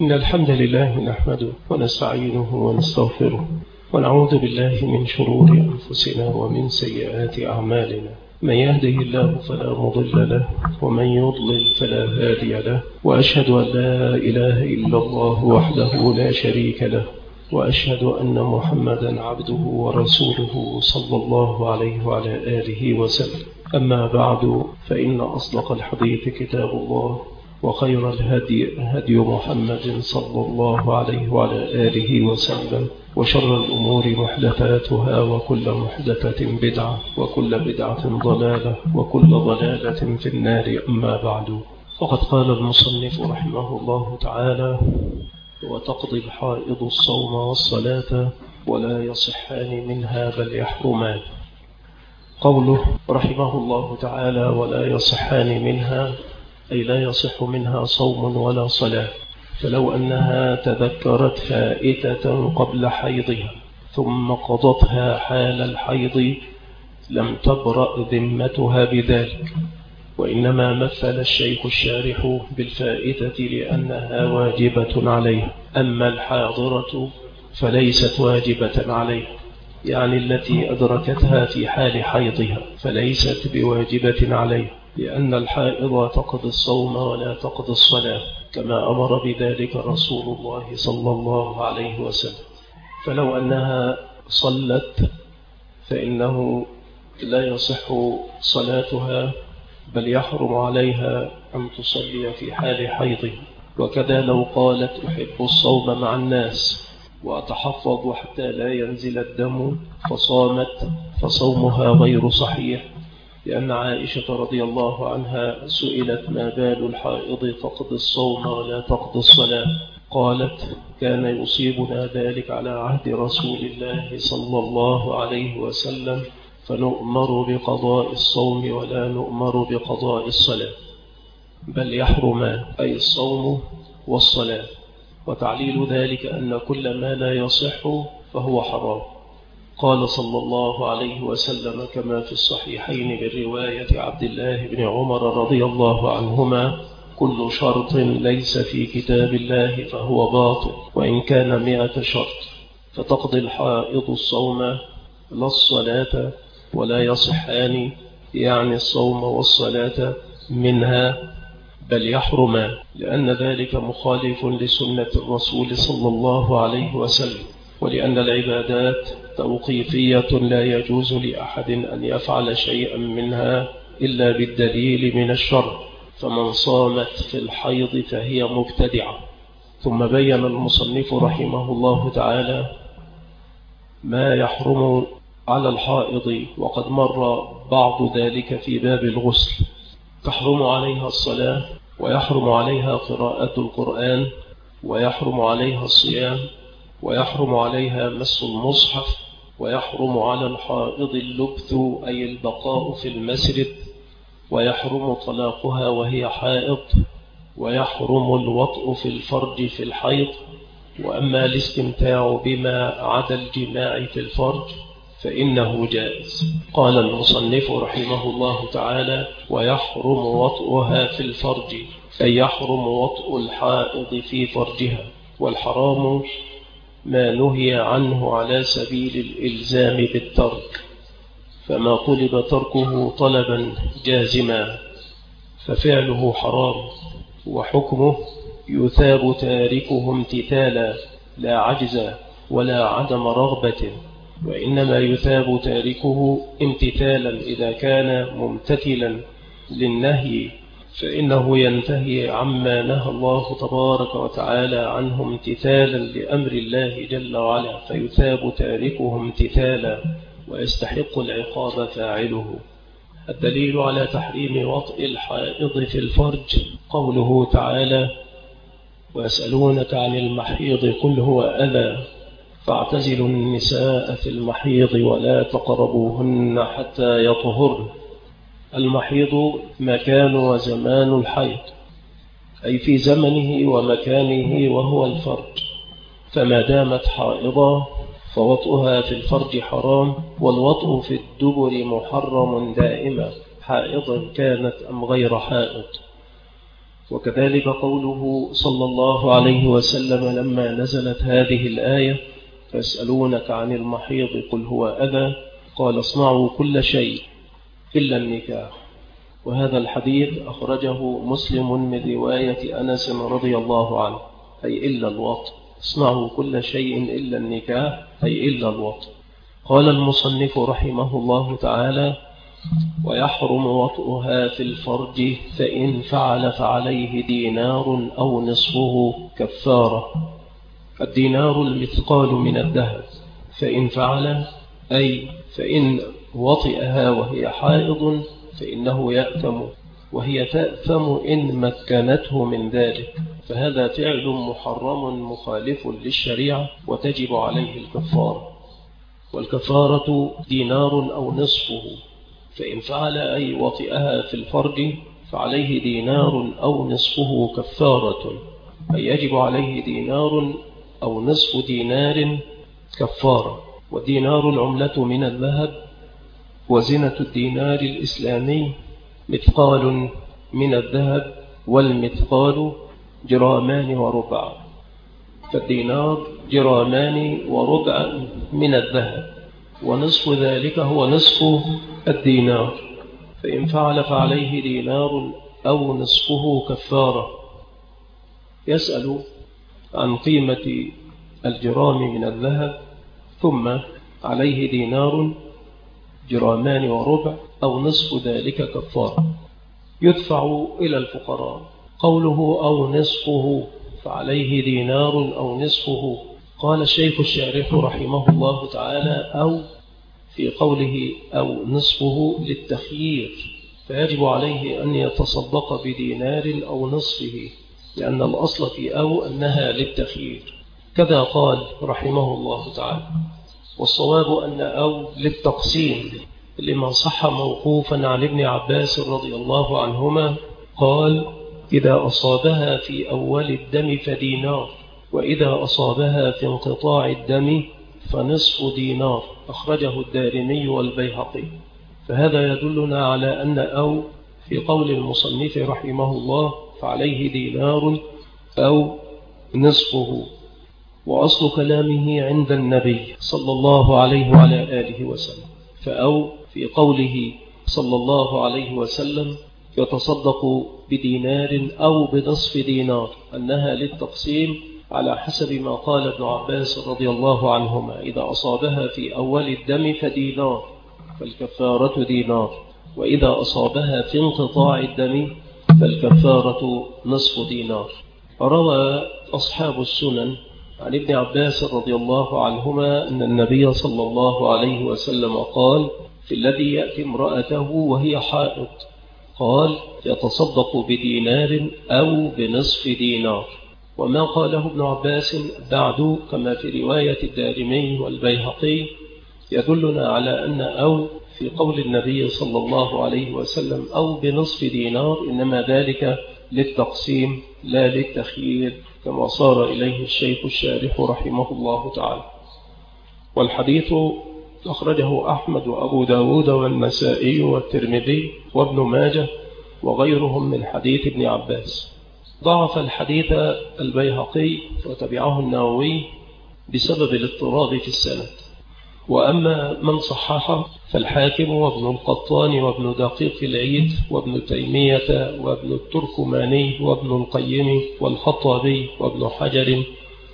إن الحمد لله نحمده ونستعينه ونستغفره ونعوذ بالله من شرور أنفسنا ومن سيئات أعمالنا. من يهده الله فلا مضل له ومن يضلل فلا هادي له، وأشهد أن لا إله إلا الله وحده لا شريك له، وأشهد أن محمدا عبده ورسوله صلى الله عليه وعلى آله وسلم. أما بعد، فإن أصدق الحديث كتاب الله، وخير الهدي هدي محمد صلى الله عليه وعلى آله وسلم، وشر الأمور محدثاتها، وكل محدثة بدعة، وكل بدعة ضلالة، وكل ضلالة في النار. أما بعد، فقد قال المصنف رحمه الله تعالى: وتقضي الحائض الصوم والصلاة ولا يصحان منها بل يحرمان. قوله رحمه الله تعالى ولا يصحان منها، أي لا يصح منها صوم ولا صلاة. فلو أنها تذكرت فائتة قبل حيضها ثم قضتها حال الحيض لم تبرأ ذمتها بذلك، وإنما مثل الشيخ الشارح بالفائتة لأنها واجبة عليه، أما الحاضرة فليست واجبة عليه، يعني التي أدركتها في حال حيضها فليست بواجبة عليه، لأن الحائض تقضي الصوم ولا تقضي الصلاة، كما أمر بذلك رسول الله صلى الله عليه وسلم. فلو أنها صلت فإنه لا يصح صلاتها، بل يحرم عليها أن تصلي في حال حيضها. وكذا لو قالت أحب الصوم مع الناس وأتحفظ حتى لا ينزل الدم فصامت، فصومها غير صحيح، لأن عائشة رضي الله عنها سئلت: ما بال الحائض تقضي الصوم ولا تقضي الصلاة؟ قالت: كان يصيبنا ذلك على عهد رسول الله صلى الله عليه وسلم، فنؤمر بقضاء الصوم ولا نؤمر بقضاء الصلاة، بل يحرمان، أي الصوم والصلاة. وتعليل ذلك أن كل ما لا يصح فهو حرام. قال صلى الله عليه وسلم كما في الصحيحين من رواية عبد الله بن عمر رضي الله عنهما: كل شرط ليس في كتاب الله فهو باطل وإن كان 100 شرط. فتقضي الحائض الصوم لا الصلاة ولا يصحان، يعني الصوم والصلاة منها، بل يحرمان، لأن ذلك مخالف لسنة الرسول صلى الله عليه وسلم، ولأن العبادات توقيفية لا يجوز لأحد أن يفعل شيئا منها إلا بالدليل من الشرع، فمن صامت في الحيض فهي مبتدعة. ثم بين المصنف رحمه الله تعالى ما يحرم على الحائض، وقد مر بعض ذلك في باب الغسل. تحرم عليها الصلاة، ويحرم عليها قراءة القرآن، ويحرم عليها الصيام، ويحرم عليها مس المصحف، ويحرم على الحائض اللبث أي البقاء في المسجد، ويحرم طلاقها وهي حائض، ويحرم الوطء في الفرج في الحيض. وأما الاستمتاع بما عدا الجماع في الفرج فإنه جائز. قال المصنف رحمه الله تعالى: ويحرم وطئها في الفرج، أي يحرم وطء الحائض في فرجها. والحرام ما نهي عنه على سبيل الإلزام بالترك، فما طلب تركه طلبا جازما ففعله حرام، وحكمه يثاب تاركه امتثالا لا عجزا ولا عدم رغبة، وإنما يثاب تاركه امتثالا إذا كان ممتثلا للنهي، فإنه ينتهي عما نهى الله تبارك وتعالى عنه امتثالا لأمر الله جل وعلا، فيثاب تاركه امتثالا ويستحق العقاب فاعله. الدليل على تحريم وطئ الحائض في الفرج قوله تعالى: ويسألونك عن المحيض قل هو أذى فاعتزلوا النساء في المحيض ولا تقربوهن حتى يطهرن. المحيض مكان وزمان الحيض، أي في زمنه ومكانه وهو الفرج، فما دامت حائضا فوطئها في الفرج حرام، والوطء في الدبر محرم دائما، حائضا كانت أم غير حائض. وكذلك قوله صلى الله عليه وسلم لما نزلت هذه الآية فيسألونك عن المحيض قل هو أذى قال اصنعوا كل شيء إلا النكاح. وهذا الحديث أخرجه مسلم من رواية أنس رضي الله عنه، أي إلا الوطء، اصنعوا كل شيء إلا النكاح أي إلا الوطء. قال المصنف رحمه الله تعالى: ويحرم وطئها في الفرج فإن فعل فعليه دينار أو نصفه كفارة. الدينار المثقال من الذهب، فإن فعل أي فإن وطئها وهي حائض فإنه يأثم وهي تأثم إن مكنته من ذلك، فهذا فعل محرم مخالف للشريعة وتجب عليه الكفارة. والكفارة دينار أو نصفه، فإن فعل أي وطئها في الفرج فعليه دينار أو نصفه كفارة، أي يجب عليه دينار أو نصف دينار كفارة. والدينار العملة من الذهب، وزنة الدينار الإسلامي مثقال من الذهب، والمثقال جرامان وربع، فالدينار جرامان وربع من الذهب، ونصف ذلك هو نصف الدينار، فإن فعل فعليه دينار أو نصفه كفارة. يسأل عن قيمة الجرام من الذهب، ثم عليه دينار جرامان وربع أو نصف ذلك كفارة، يدفع إلى الفقراء. قوله أو نصفه فعليه دينار أو نصفه، قال الشيخ الشارح رحمه الله تعالى: أو في قوله أو نصفه للتخيير، فيجب عليه أن يتصدق بدينار أو نصفه، لأن الأصل في أو أنها للتخيير. كذا قال رحمه الله تعالى. والصواب أن أو للتقسيم، لما صح موقوفا عن ابن عباس رضي الله عنهما قال: إذا أصابها في أول الدم فدينار، وإذا أصابها في انقطاع الدم فنصف دينار. أخرجه الدارمي والبيهقي. فهذا يدلنا على أن أو في قول المصنف رحمه الله فعليه دينار أو نصفه. وأصل كلامه عند النبي صلى الله عليه وعلى آله وسلم، فأو في قوله صلى الله عليه وسلم يتصدق بدينار أو بنصف دينار، أنها للتقسيم على حسب ما قال ابن عباس رضي الله عنهما: إذا أصابها في أول الدم فدينار، فالكفارة دينار، وإذا أصابها في انقطاع الدم فالكفارة نصف دينار. روى أصحاب السنن عن ابن عباس رضي الله عنهما أن النبي صلى الله عليه وسلم قال في الذي يأتي امرأته وهي حائض، قال: يتصدق بدينار أو بنصف دينار. وما قاله ابن عباس بعد كما في رواية الدارمي والبيهقي يدلنا على أن أو في قول النبي صلى الله عليه وسلم أو بنصف دينار إنما ذلك للتقسيم لا للتخيير، كما صار إليه الشيخ الشارح رحمه الله تعالى. والحديث أخرجه أحمد وأبو داود والنسائي والترمذي وابن ماجه وغيرهم من حديث ابن عباس. ضعف الحديث البيهقي وتبعه النووي بسبب الاضطراب في السند. وأما من صححه فالحاكم وابن القطان وابن دقيق العيد وابن تيمية وابن التركماني وابن القيم والخطابي وابن حجر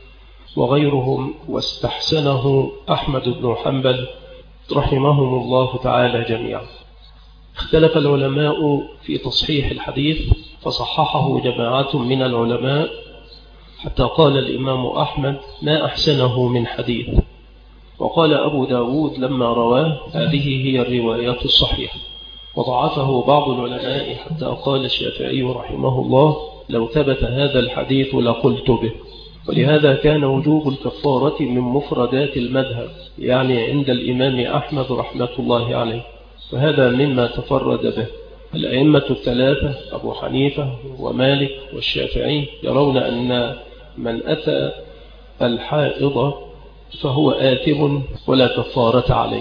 وغيرهم، واستحسنه أحمد بن حنبل رحمهم الله تعالى جميعا. اختلف العلماء في تصحيح الحديث، فصححه جماعة من العلماء حتى قال الإمام أحمد: ما أحسنه من حديث. وقال أبو داود لما رواه: هذه هي الروايات الصحيحة. وضعفه بعض العلماء حتى قال الشافعي رحمه الله: لو ثبت هذا الحديث لقلت به. ولهذا كان وجوب الكفارة من مفردات المذهب، يعني عند الإمام أحمد رحمة الله عليه، فهذا مما تفرد به الأئمة الثلاثة أبو حنيفة ومالك والشافعي، يرون أن من أتى الحائض فهو آثم ولا كفارة عليه.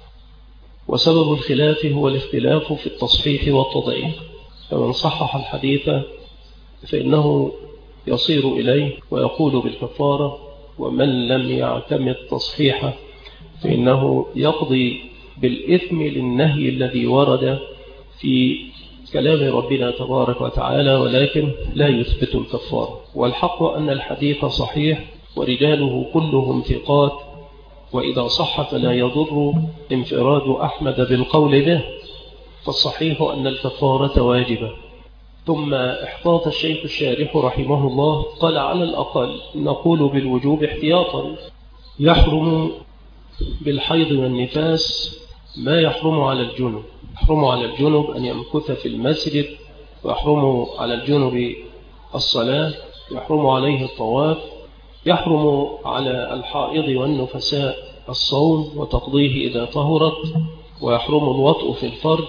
وسبب الخلاف هو الاختلاف في التصحيح والتضعيف، فمن صحح الحديث فإنه يصير إليه ويقول بالكفارة، ومن لم يعتمد تصحيحه فإنه يقضي بالإثم للنهي الذي ورد في كلام ربنا تبارك وتعالى، ولكن لا يثبت الكفارة. والحق أن الحديث صحيح ورجاله كلهم ثقات، وإذا صح فلا يضر انفراد أحمد بالقول به، فالصحيح أن الكفارة واجبة. ثم احتاط الشيخ الشارح رحمه الله قال على الأقل نقول بالوجوب احتياطا، يحرم بالحيض والنفاس ما يحرم على الجنب. يحرم على الجنب أن يمكث في المسجد، ويحرم على الجنب الصلاة، يحرم عليه الطواف، يحرم على الحائض والنفساء الصوم وتقضيه إذا طهرت، ويحرم الوطء في الفرج،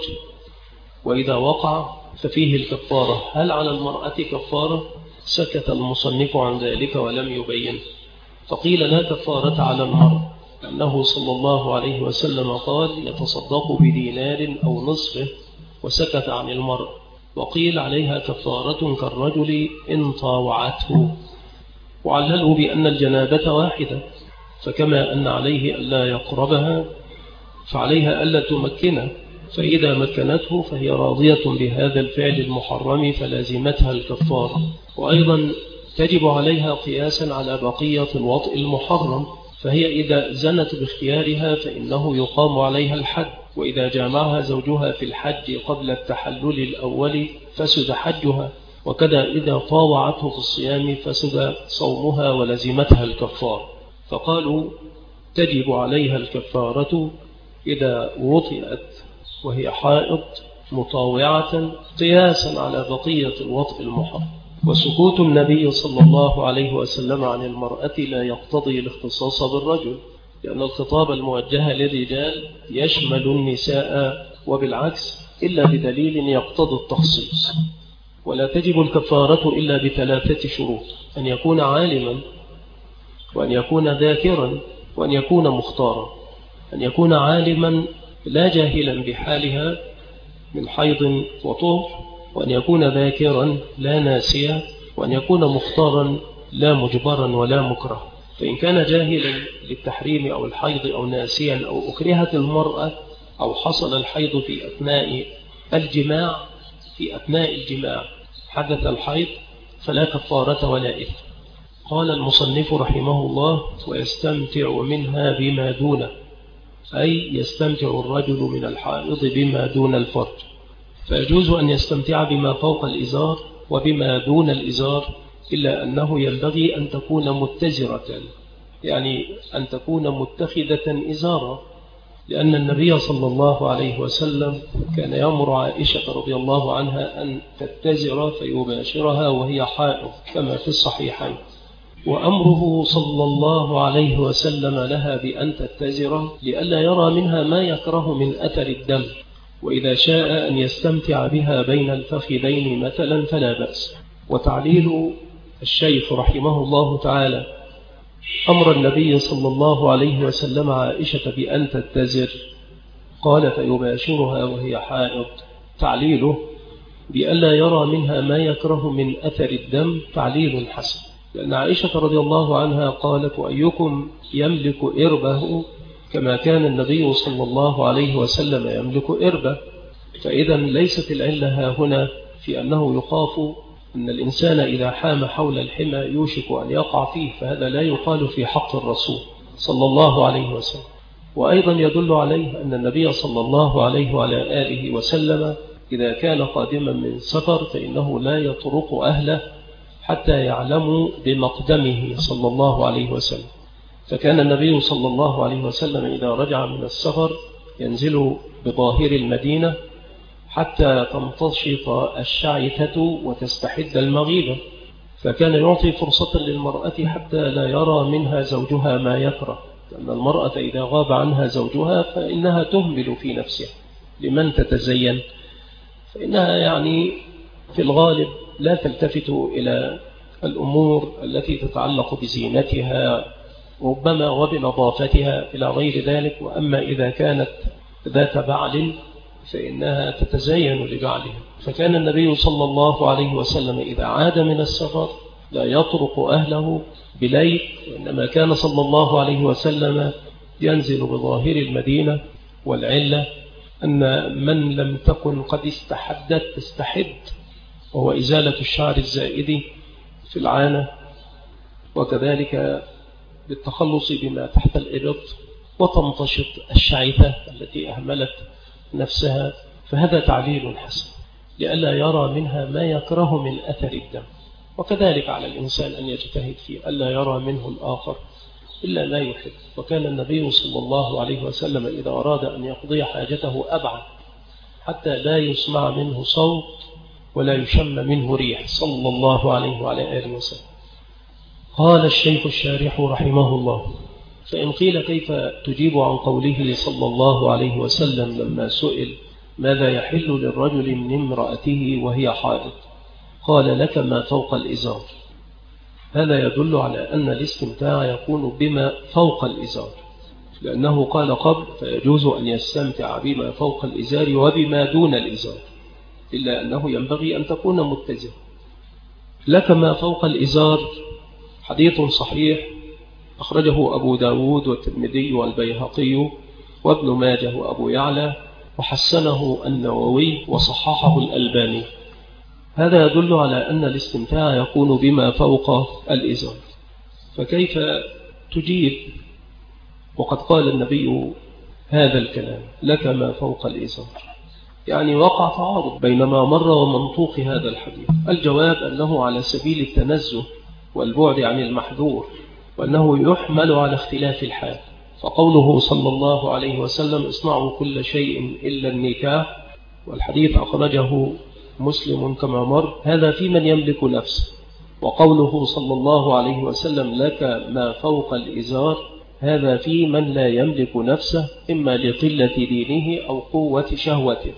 وإذا وقع ففيه الكفارة. هل على المرأة كفارة؟ سكت المصنف عن ذلك ولم يبين، فقيل لا كفارة على المرأة، لأنه صلى الله عليه وسلم قال يتصدق بدينار أو نصفه، وسكت عن المرأة. وقيل عليها كفارة كالرجل إن طاوعته، وعللوا بأن الجنابة واحدة، فكما أن عليه ألا يقربها فعليها ألا تمكنه، فإذا مكنته فهي راضية بهذا الفعل المحرم فلازمتها الكفارة. وأيضا تجب عليها قياسا على بقية الوطء المحرم، فهي إذا زنت باختيارها فإنه يقام عليها الحد، وإذا جامعها زوجها في الحج قبل التحلل الأول فسد حجها، وكذا إذا طاوعته في الصيام فسد صومها ولزمتها الكفارة. فقالوا تجب عليها الكفارة إذا وطئت وهي حائض مطاوعة قياسا على بقية الوطء المحرم. وسكوت النبي صلى الله عليه وسلم عن المرأة لا يقتضي الاختصاص بالرجل، لأن الخطاب الموجه للرجال يشمل النساء وبالعكس، إلا بدليل يقتضي التخصيص. ولا تجب الكفارة إلا بثلاثة شروط: أن يكون عالما، وأن يكون ذاكرا، وأن يكون مختارا. أن يكون عالما لا جاهلا بحالها من حيض وطهر، وأن يكون ذاكرا لا ناسيا، وأن يكون مختارا لا مجبرا ولا مكره. فإن كان جاهلا للتحريم أو الحيض أو ناسيا أو أكرهت المرأة أو حصل الحيض في أثناء الجماع حدث الحيض فلا كفارة ولا إثم. قال المصنف رحمه الله: ويستمتع منها بما دونه، أي يستمتع الرجل من الحائض بما دون الفرج، فيجوز أن يستمتع بما فوق الإزار وبما دون الإزار، إلا أنه ينبغي أن تكون متزرة، يعني أن تكون متخذة إزارا، لأن النبي صلى الله عليه وسلم كان يأمر عائشة رضي الله عنها أن تتزر فيباشرها وهي حائض كما في الصحيحين، وأمره صلى الله عليه وسلم لها بأن تتزر لئلا يرى منها ما يكره من أثر الدم، وإذا شاء أن يستمتع بها بين الفخذين مثلا فلا بأس. وتعليل الشيخ رحمه الله تعالى أمر النبي صلى الله عليه وسلم عائشة بأن تتزر، قال فيباشرها وهي حائض، تعليله بألا يرى منها ما يكره من أثر الدم تعليل حسن، لأن عائشة رضي الله عنها قالت: وأيكم يملك إربه كما كان النبي صلى الله عليه وسلم يملك إربه. فإذا ليست العلة هنا في أنه يخاف أن الإنسان إذا حام حول الحمى يوشك أن يقع فيه، فهذا لا يقال في حق الرسول صلى الله عليه وسلم. وأيضا يدل عليه أن النبي صلى الله عليه وعلى آله وسلم إذا كان قادما من سفر فإنه لا يطرق أهله حتى يعلموا بمقدمه صلى الله عليه وسلم. فكان النبي صلى الله عليه وسلم إذا رجع من السفر ينزل بظاهر المدينة حتى تمتشط الشعثة وتستحد المغيبة، فكان يعطي فرصة للمرأة حتى لا يرى منها زوجها ما يكره، لأن المرأة إذا غاب عنها زوجها فإنها تهمل في نفسها لمن تتزين، فإنها يعني في الغالب لا تلتفت إلى الأمور التي تتعلق بزينتها ربما وبنظافتها إلى غير ذلك. وأما إذا كانت ذات بعل فإنها تتزين لبعلها. فكان النبي صلى الله عليه وسلم إذا عاد من السفر لا يطرق أهله بليل، وإنما كان صلى الله عليه وسلم ينزل بظاهر المدينة. والعلة أن من لم تكن قد استحدت تستحد، وهو إزالة الشعر الزائد في العانة، وكذلك بالتخلص بما تحت الإبط، وتمتشط الشعثة التي أهملت نفسها. فهذا تعليل حسن لئلا يرى منها ما يكره من أثر الدم. وكذلك على الإنسان أن يجتهد في ألا يرى منه الآخر إلا ما يحب. وكان النبي صلى الله عليه وسلم إذا أراد أن يقضي حاجته أبعد حتى لا يسمع منه صوت ولا يشم منه ريح صلى الله عليه وعلى آله وسلم. قال الشيخ الشارح رحمه الله: فإن قيل كيف تجيب عن قوله صلى الله عليه وسلم لما سئل ماذا يحل للرجل من امرأته وهي حائض؟ قال: لك ما فوق الإزار. هذا يدل على أن الاستمتاع يكون بما فوق الإزار، لأنه قال قبل فيجوز أن يستمتع بما فوق الإزار وبما دون الإزار، إلا أنه ينبغي أن تكون متزن. لك ما فوق الإزار حديث صحيح أخرجه أبو داود والترمذي والبيهقي وابن ماجه وأبو يعلى، وحسنه النووي وصححه الألباني. هذا يدل على أن الاستمتاع يكون بما فوق الإزار. فكيف تجيب وقد قال النبي هذا الكلام لك ما فوق الإزار؟ يعني وقع تعارض بين ما مر ومنطوق هذا الحديث. الجواب أنه على سبيل التنزه والبعد عن المحذور، وأنه يحمل على اختلاف الحال. فقوله صلى الله عليه وسلم اصنعوا كل شيء إلا النكاح، والحديث أخرجه مسلم كما مر، هذا في من يملك نفسه. وقوله صلى الله عليه وسلم لك ما فوق الإزار، هذا في من لا يملك نفسه إما لقلة دينه أو قوة شهوته.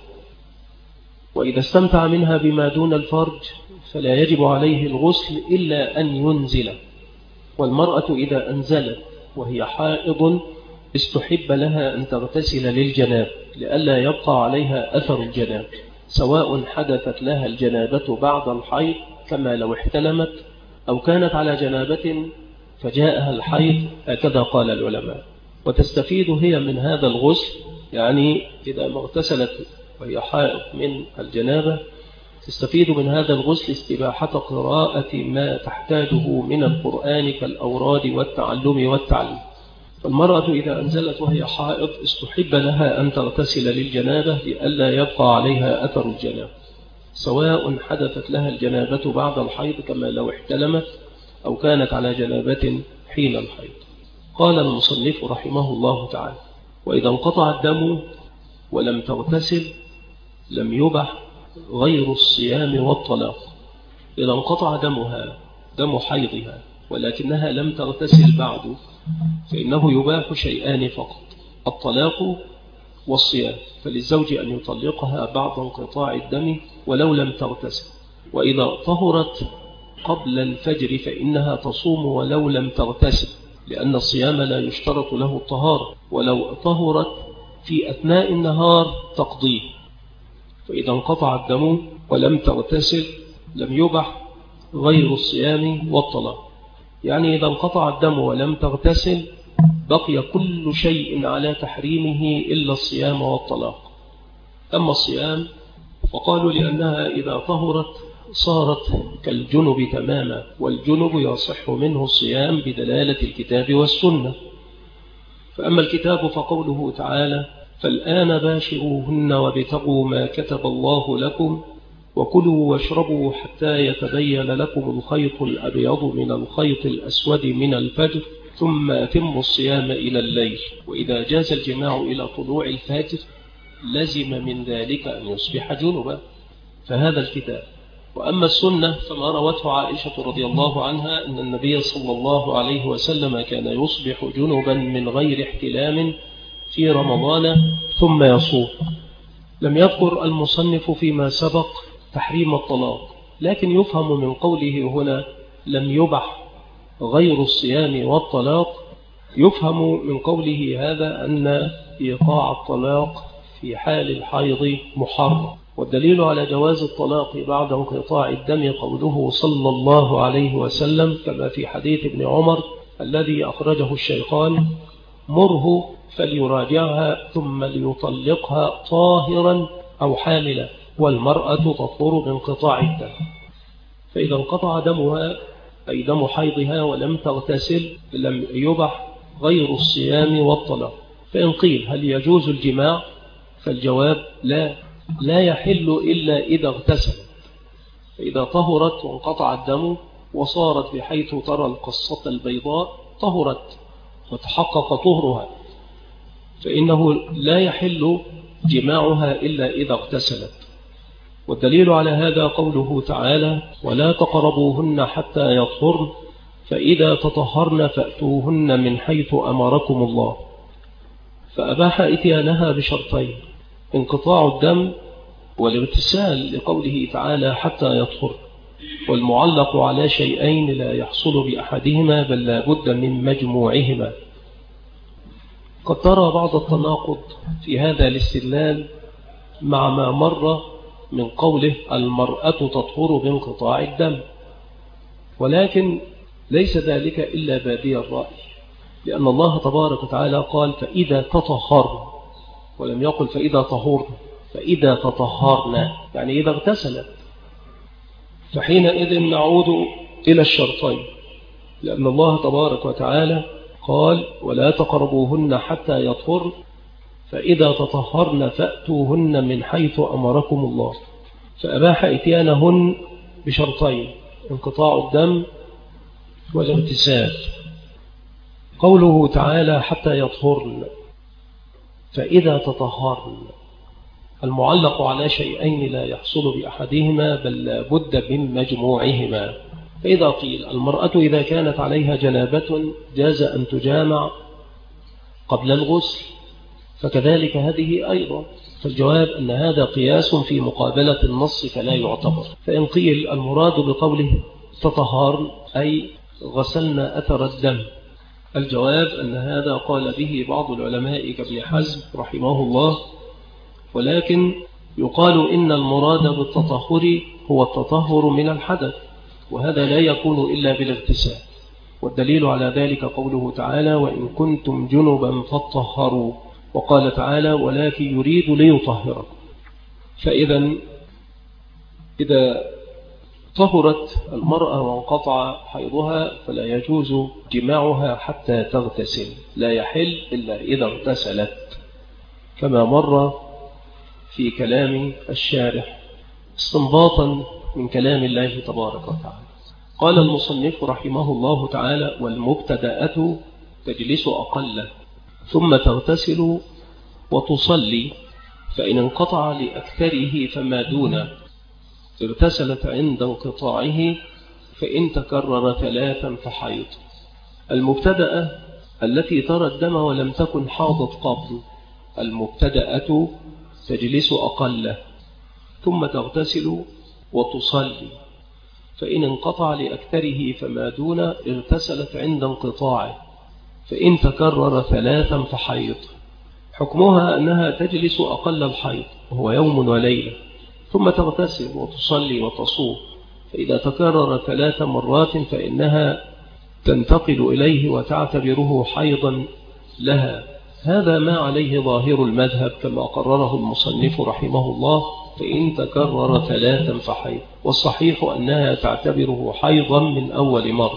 وإذا استمتع منها بما دون الفرج فلا يجب عليه الغسل إلا أن ينزل. والمرأة إذا أنزلت وهي حائض استحب لها أن تغتسل للجناب لئلا يبقى عليها أثر الجناب، سواء حدثت لها الجنابة بعد الحيض كما لو احتلمت، أو كانت على جنابة فجاءها الحيض، هكذا قال العلماء. وتستفيد هي من هذا الغسل، يعني إذا ما اغتسلت وهي حائض من الجنابة تستفيد من هذا الغسل استباحة قراءة ما تحتاجه من القرآن كالأوراد والتعلم والتعليم. فالمرأة إذا أنزلت وهي حائض استحب لها أن تغتسل للجنابة لئلا يبقى عليها أثر الجنابة، سواء حدثت لها الجنابة بعد الحيض كما لو احتلمت، أو كانت على جنابة حين الحيض. قال المصنف رحمه الله تعالى: وإذا انقطع الدم ولم تغتسل لم يبح غير الصيام والطلاق. إذا انقطع دمها دم حيضها ولكنها لم تغتسل بعد فإنه يباح شيئان فقط: الطلاق والصيام. فللزوج أن يطلقها بعد انقطاع الدم ولو لم تغتسل. وإذا طهرت قبل الفجر فإنها تصوم ولو لم تغتسل، لأن الصيام لا يشترط له الطهارة، ولو طهرت في أثناء النهار تقضيه. فإذا انقطع الدم ولم تغتسل لم يبح غير الصيام والطلاق. يعني إذا انقطع الدم ولم تغتسل بقي كل شيء على تحريمه إلا الصيام والطلاق. أما الصيام فقالوا لأنها إذا طهرت صارت كالجنب تماما، والجنب يصح منه الصيام بدلالة الكتاب والسنة. فأما الكتاب فقوله تعالى: فالآن باشروهن وابتغوا ما كتب الله لكم وكلوا واشربوا حتى يتبين لكم الخيط الأبيض من الخيط الأسود من الفجر ثم أتموا الصيام إلى الليل. وإذا جاز الجماع إلى طلوع الفجر لزم من ذلك أن يصبح جنبا، فهذا الكتاب. وأما السنة فما روته عائشة رضي الله عنها أن النبي صلى الله عليه وسلم كان يصبح جنبا من غير احتلام في رمضان ثم يصوم. لم يذكر المصنف فيما سبق تحريم الطلاق، لكن يفهم من قوله هنا لم يبح غير الصيام والطلاق، يفهم من قوله هذا أن إيقاع الطلاق في حال الحيض محرم. والدليل على جواز الطلاق بعد انقطاع الدم قوله صلى الله عليه وسلم كما في حديث ابن عمر الذي أخرجه الشيخان: مره فليراجعها ثم ليطلقها طاهرا أو حاملا، والمرأة تطهر بانقطاع الدم. فإذا انقطع دمها أي دم حيضها ولم تغتسل لم يبح غير الصيام والطلاق. فإن قيل هل يجوز الجماع؟ فالجواب لا يحل إلا إذا اغتسلت. فإذا طهرت وانقطع الدم وصارت بحيث ترى القصة البيضاء طهرت وتحقق طهرها، فإنه لا يحل جماعها إلا إذا اغتسلت. والدليل على هذا قوله تعالى: ولا تقربوهن حتى يطهرن فإذا تطهرن فأتوهن من حيث أمركم الله. فأباح إتيانها بشرطين: انقطاع الدم والاغتسال، لقوله تعالى حتى يطهر. والمعلق على شيئين لا يحصل بأحدهما بل لا بد من مجموعهما. قد ترى بعض التناقض في هذا الاستدلال مع ما مر من قوله المرأة تطهر بانقطاع الدم، ولكن ليس ذلك إلا بادي الرأي، لأن الله تبارك وتعالى قال فإذا تطهرن، ولم يقل فإذا طهرن، فإذا تطهرن يعني إذا اغتسلت. فحينئذ نعود إلى الشرطين، لأن الله تبارك وتعالى قال ولا تقربوهن حتى يطهرن فإذا تطهرن فأتوهن من حيث أمركم الله. فأباح إتيانهن بشرطين: انقطاع الدم والاغتسال. قوله تعالى حتى يطهرن فإذا تطهرن المعلق على شيئين لا يحصل بأحدهما بل لا بد من مجموعهما. فإذا قيل المرأة إذا كانت عليها جنابة جاز أن تجامع قبل الغسل، فكذلك هذه أيضا. فالجواب أن هذا قياس في مقابلة النص فلا يعتبر. فإن قيل المراد بقوله تطهرن أي غسلنا أثر الدم، الجواب أن هذا قال به بعض العلماء كابن حزم رحمه الله، ولكن يقال إن المراد بالتطهر هو التطهر من الحدث، وهذا لا يكون إلا بالاغتسال. والدليل على ذلك قوله تعالى وإن كنتم جنبا فاطهروا، وقال تعالى ولكن يريد ليطهركم. فإذا إذا طهرت المرأة وانقطع حيضها فلا يجوز جماعها حتى تغتسل، لا يحل إلا إذا اغتسلت، كما مر في كلام الشارح استنباطا من كلام الله تبارك وتعالى. قال المصنف رحمه الله تعالى والمبتدأة تجلس أقل ثم تغتسل وتصلي، فإن انقطع لأكثره فما دون اغتسلت عند انقطاعه، فإن تكرر 3 فحيض. المبتدأة التي ترى الدم ولم تكن حاضت قبل، المبتدأة تجلس أقل ثم تغتسل وتصلي، فإن انقطع لأكثره فما دون اغتسلت عند انقطاعه، فإن تكرر 3 فحيض. حكمها أنها تجلس أقل الحيض وهو يوم وليلة، ثم تغتسل وتصلي وتصوم، فإذا تكرر 3 مرات فإنها تنتقل إليه وتعتبره حيضا لها. هذا ما عليه ظاهر المذهب كما قرره المصنف رحمه الله، فإن تكرر 3 فحيض، والصحيح أنها تعتبره حيضا من أول مرة.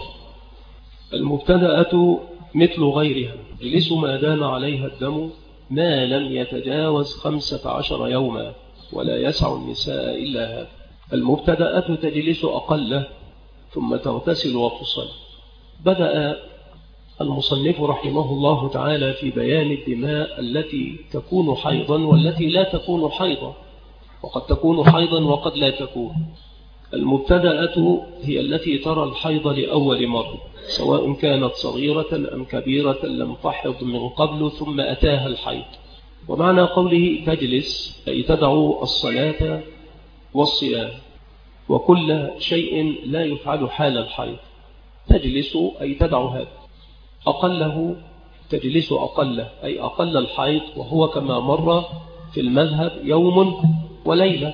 المبتدأة مثل غيرها تجلس ما دام عليها الدم ما لم يتجاوز 15 يوما، ولا يسع النساء إلا هذا. المبتدأة تجلس أقل ثم تغتسل وتصل. بدأ المصنف رحمه الله تعالى في بيان الدماء التي تكون حيضا والتي لا تكون حيضا، وقد تكون حيضا وقد لا تكون. المبتدأة هي التي ترى الحيض لأول مرة، سواء كانت صغيرة أم كبيرة لم تحض من قبل ثم أتاها الحيض. ومعنى قوله تجلس أي تدعو الصلاة والصيام وكل شيء لا يفعل حال الحيض. تجلس أي تدعو هذا. أقله تجلس أقله أي أقل الحيض، وهو كما مر في المذهب يوم وليلة،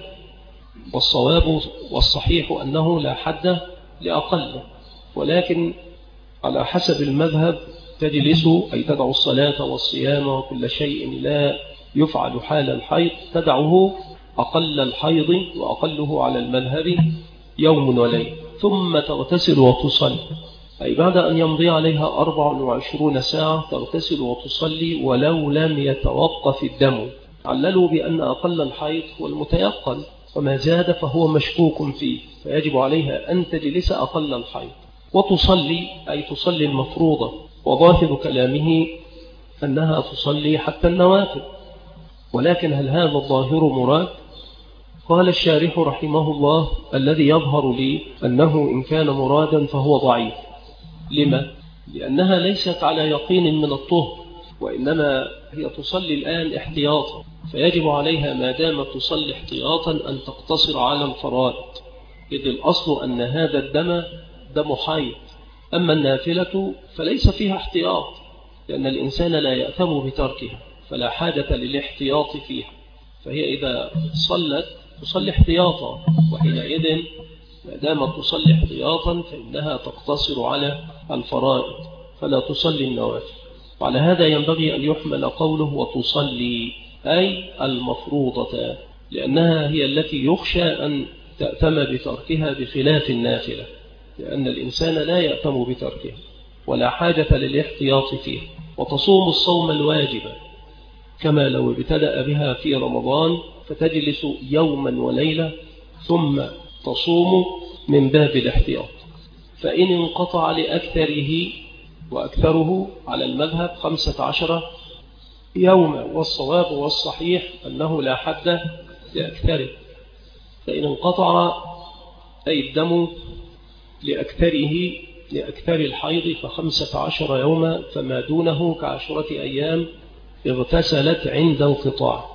والصواب والصحيح أنه لا حد لأقل، ولكن على حسب المذهب تجلس أي تدع الصلاة والصيام وكل شيء لا يفعل حال الحيض تدعه أقل الحيض، وأقله على المذهب يوم وليلة، ثم تغتسل وتصلي، أي بعد أن يمضي عليها 24 ساعة تغتسل وتصلي ولو لم يتوقف الدم. عللوا بأن أقل الحيض هو المتيقن، وما زاد فهو مشكوك فيه، فيجب عليها أن تجلس أقل الحيض وتصلي، أي تصلي المفروضة، وظاهر كلامه أنها تصلي حتى النوافل. ولكن هل هذا الظاهر مراد؟ قال الشارح رحمه الله: الذي يظهر لي أنه إن كان مرادا فهو ضعيف. لما؟ لأنها ليست على يقين من الطهر، وإنما هي تصلي الآن احتياطا، فيجب عليها ما دام تصلي احتياطا أن تقتصر على الفرائض، إذ الأصل أن هذا الدم دم حيض. أما النافلة فليس فيها احتياط، لأن الإنسان لا يأثم بتركها، فلا حاجة للاحتياط فيها، فهي إذا صلت تصلي احتياطا، وحينئذ ما دامت تصلي احتياطا فإنها تقتصر على الفرائض فلا تصلي النوافل. وعلى هذا ينبغي أن يحمل قوله وتصلي أي المفروضة، لأنها هي التي يخشى أن تأتم بتركها بخلاف النافلة، لأن الإنسان لا يأتم بتركها ولا حاجة للاحتياط فيه. وتصوم الصوم الواجب كما لو ابتدأ بها في رمضان، فتجلس يوما وليلة ثم تصوم من باب الاحتياط. فإن انقطع لأكثره، وأكثره على المذهب 15 يوما، والصواب والصحيح أنه لا حد لأكثره. فإن انقطع أي الدم لأكثره لأكثر الحيض ف15 يوما، فما دونه ك10 أيام اغتسلت عند انقطاع،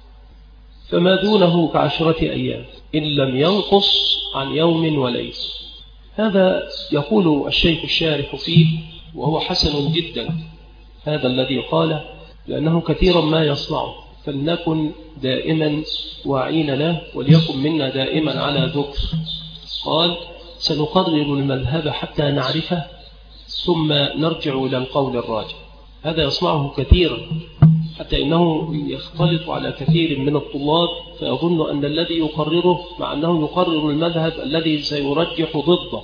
فما دونه ك10 أيام إن لم ينقص عن يوم وليلة. هذا يقول الشيخ الشارح فيه، وهو حسن جدا هذا الذي قاله، لأنه كثيرا ما يصنعه، فلنكن دائما واعين له، وليكن منا دائما على ذكر. قال: سنقرر المذهب حتى نعرفه ثم نرجع إلى القول الراجح. هذا يصنعه كثيرا، حتى إنه يختلط على كثير من الطلاب، فيظن أن الذي يقرره مع أنه يقرر المذهب الذي سيرجح ضده،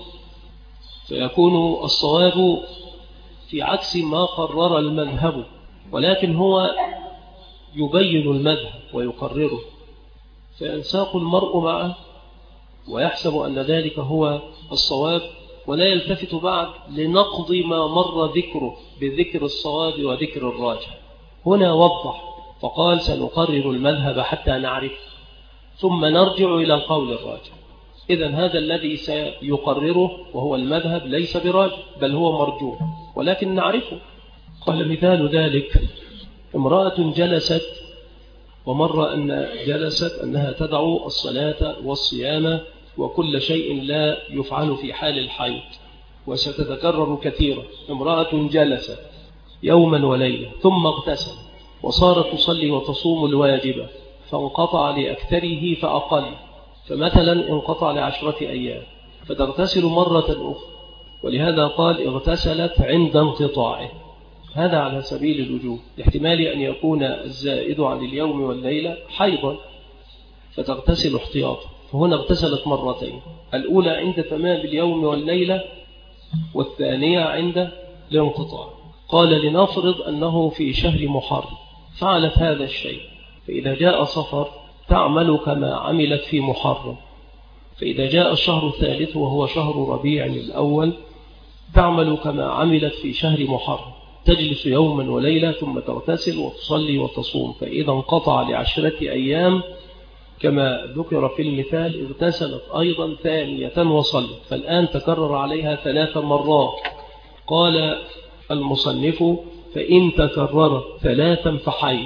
فيكون الصواب في عكس ما قرر المذهب، ولكن هو يبين المذهب ويقرره، فينساق المرء معه ويحسب أن ذلك هو الصواب، ولا يلتفت بعد لنقض ما مر ذكره بذكر الصواب وذكر الراجح. هنا وضح فقال: سنقرر المذهب حتى نعرف ثم نرجع إلى القول الراجح. إذن هذا الذي سيقرره وهو المذهب ليس براجح، بل هو مرجوح، ولكن نعرفه. قال: مثال ذلك امرأة جلست، ومر أن جلست أنها تدع الصلاة والصيام وكل شيء لا يفعل في حال الحيض، وستتكرر كثيرا. امرأة جلست يوما وليلة ثم اغتسل وصارت تصلي وتصوم الواجبة، فانقطع لأكثره فأقل، فمثلا انقطع ل10 أيام، فتغتسل مرة أخرى، ولهذا قال: اغتسلت عند انقطاعه. هذا على سبيل الوجوب، لاحتمال أن يكون الزائد عن اليوم والليلة حيضا، فتغتسل احتياطا، فهنا اغتسلت مرتين، الأولى عند تمام اليوم والليلة، والثانية عند الانقطاع. قال: لنفرض أنه في شهر محرم فعلت هذا الشيء، فإذا جاء صفر تعمل كما عملت في محرم، فإذا جاء الشهر الثالث وهو شهر ربيع الأول تعمل كما عملت في شهر محرم، تجلس يوما وليلة ثم تغتسل وتصلي وتصوم. فإذا انقطع ل10 أيام كما ذكر في المثال اغتسلت أيضا ثانية وصلت، فالآن تكرر عليها 3 مرات. قال المصنف: فإن تكرر 3 فحيض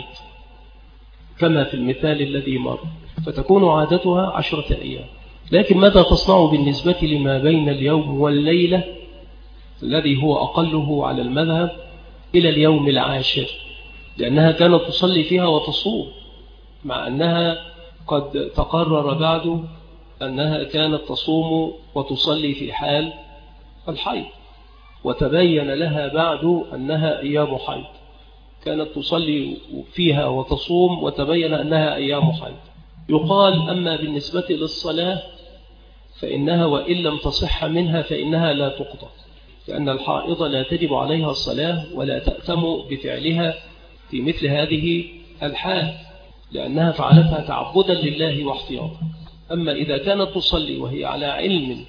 كما في المثال الذي مر، فتكون عادتها 10 أيام. لكن ماذا تصنع بالنسبة لما بين اليوم والليلة الذي هو أقله على المذهب إلى اليوم 10؟ لأنها كانت تصلي فيها وتصوم، مع أنها قد تقرر بعد أنها كانت تصوم وتصلي في حال الحيض، وتبين لها بعد أنها أيام حيض، كانت تصلي فيها وتصوم وتبين أنها أيام حيض. يقال أما بالنسبة للصلاة فإنها وإن لم تصح منها فإنها لا تقضى، لأن الحائض لا تجب عليها الصلاة ولا تأتم بفعلها في مثل هذه الحال، لأنها فعلتها تعبدا لله واحتياطا. أما إذا كانت تصلي وهي على علم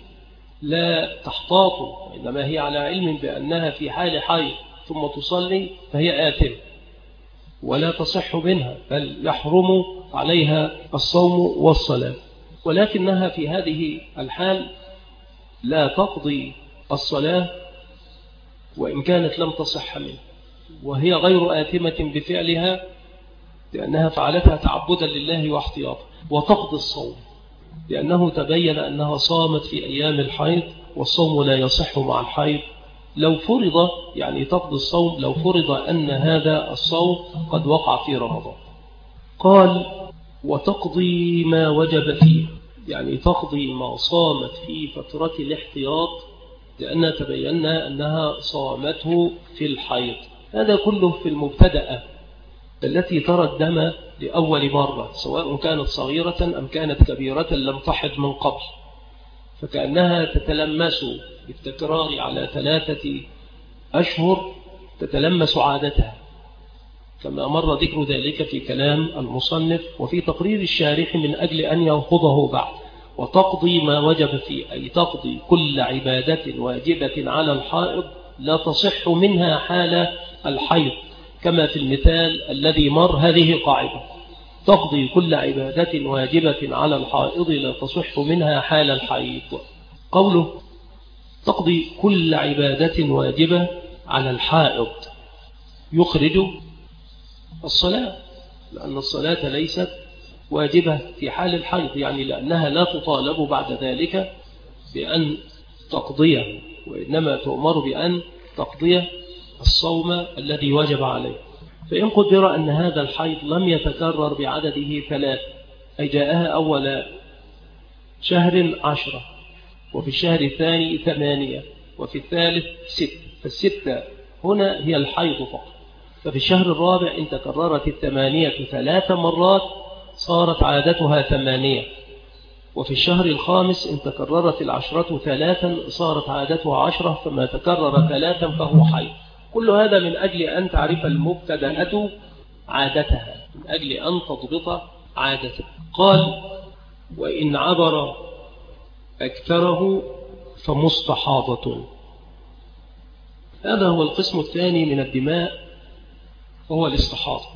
لا تحتاط، إنما هي على علم بأنها في حال حيض ثم تصلي، فهي آثمة ولا تصح منها، بل يحرم عليها الصوم والصلاة. ولكنها في هذه الحال لا تقضي الصلاة وإن كانت لم تصح منها، وهي غير آثمة بفعلها لأنها فعلتها تعبدا لله واحتياطا، وتقضي الصوم لأنه تبين أنها صامت في أيام الحيض، والصوم لا يصح مع الحيض لو فرض، يعني تقضي الصوم لو فرض أن هذا الصوم قد وقع في رمضان. قال وتقضي ما وجب فيه، يعني تقضي ما صامت في فترة الاحتياط، لأنها تبينا أنها صامته في الحيض. هذا كله في المبتدأة التي ترى الدم لأول مرة، سواء كانت صغيرة أم كانت كبيرة لم تحض من قبل، فكأنها تتلمس بالتكرار على 3 أشهر، تتلمس عادتها، كما مر ذكر ذلك في كلام المصنف وفي تقرير الشارح من أجل أن ينقضه بعد. وتقضي ما وجب فيه، أي تقضي كل عبادة واجبة على الحائض لا تصح منها حال الحيض، كما في المثال الذي مر هذه قاعدة: تقضي كل عبادة واجبة على الحائض لا تصح منها حال الحيض. قوله تقضي كل عبادة واجبة على الحائض يخرج الصلاة، لأن الصلاة ليست واجبة في حال الحيض، يعني لأنها لا تطالب بعد ذلك بأن تقضيه، وإنما تؤمر بأن تقضيه الصوم الذي وجب عليه. فإن قدر أن هذا الحيض لم يتكرر بعدده 3، أي جاءها أول شهر 10، وفي الشهر الثاني 8، وفي الثالث 6، فال6 هنا هي الحيض فقط. ففي الشهر الرابع إن تكررت 8 3 مرات صارت عادتها 8، وفي الشهر الخامس إن تكررت 10 3 صارت عادتها 10، فما تكرر 3 فهو حيض. كل هذا من أجل أن تعرف المبتدأة عادتها، من أجل أن تضبط عادتها. قال وإن عبر أكثره فمستحاضة. هذا هو القسم الثاني من الدماء، وهو الاستحاضة.